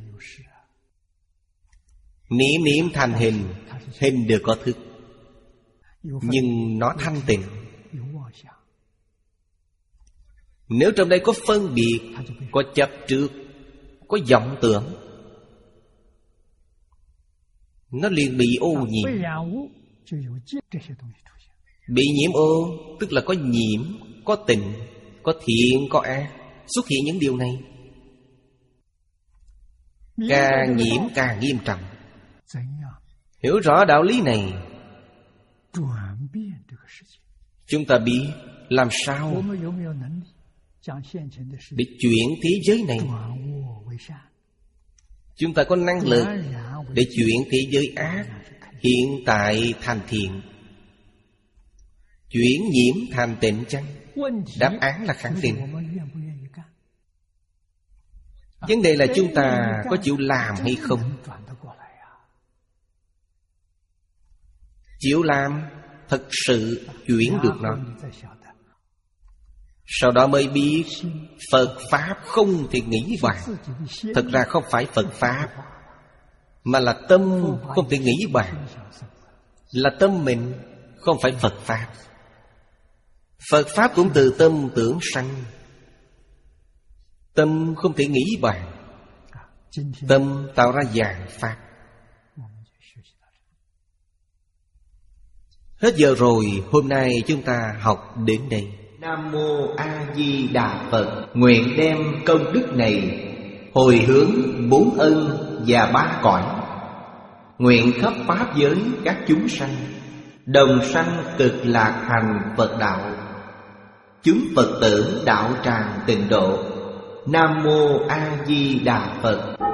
Niệm niệm thành hình, hình đều có thức, nhưng nó thanh tịnh. Nếu trong đây có phân biệt, có chấp trước, có vọng tưởng, nó liền bị ô nhiễm. Bị nhiễm ô tức là có nhiễm, có tịnh, có thiện, có ác. Xuất hiện những điều này, càng nhiễm càng nghiêm trọng. Hiểu rõ đạo lý này, chúng ta biết làm sao để chuyển thế giới này. Chúng ta có năng lực để chuyển thế giới ác hiện tại thành thiện, chuyển nhiễm thành tịnh chăng? Đáp án là khẳng định. Vấn đề là chúng ta có chịu làm hay không. Chịu làm, thật sự chuyển được nó. Sau đó mới biết Phật Pháp không thể nghĩ bàn. Thật ra không phải Phật Pháp, mà là tâm không thể nghĩ bàn. Là tâm mình, không phải Phật Pháp. Phật Pháp cũng từ tâm tưởng sanh. Tâm không thể nghĩ bàn. Tâm tạo ra vạn pháp. Hết giờ rồi, hôm nay chúng ta học đến đây. Nam Mô A Di Đà Phật. Nguyện đem công đức này hồi hướng bốn ân và ba cõi. Nguyện khắp pháp giới các chúng sanh đồng sanh cực lạc thành Phật đạo. Chúng Phật tử đạo tràng tịnh độ. Nam Mô A Di Đà Phật.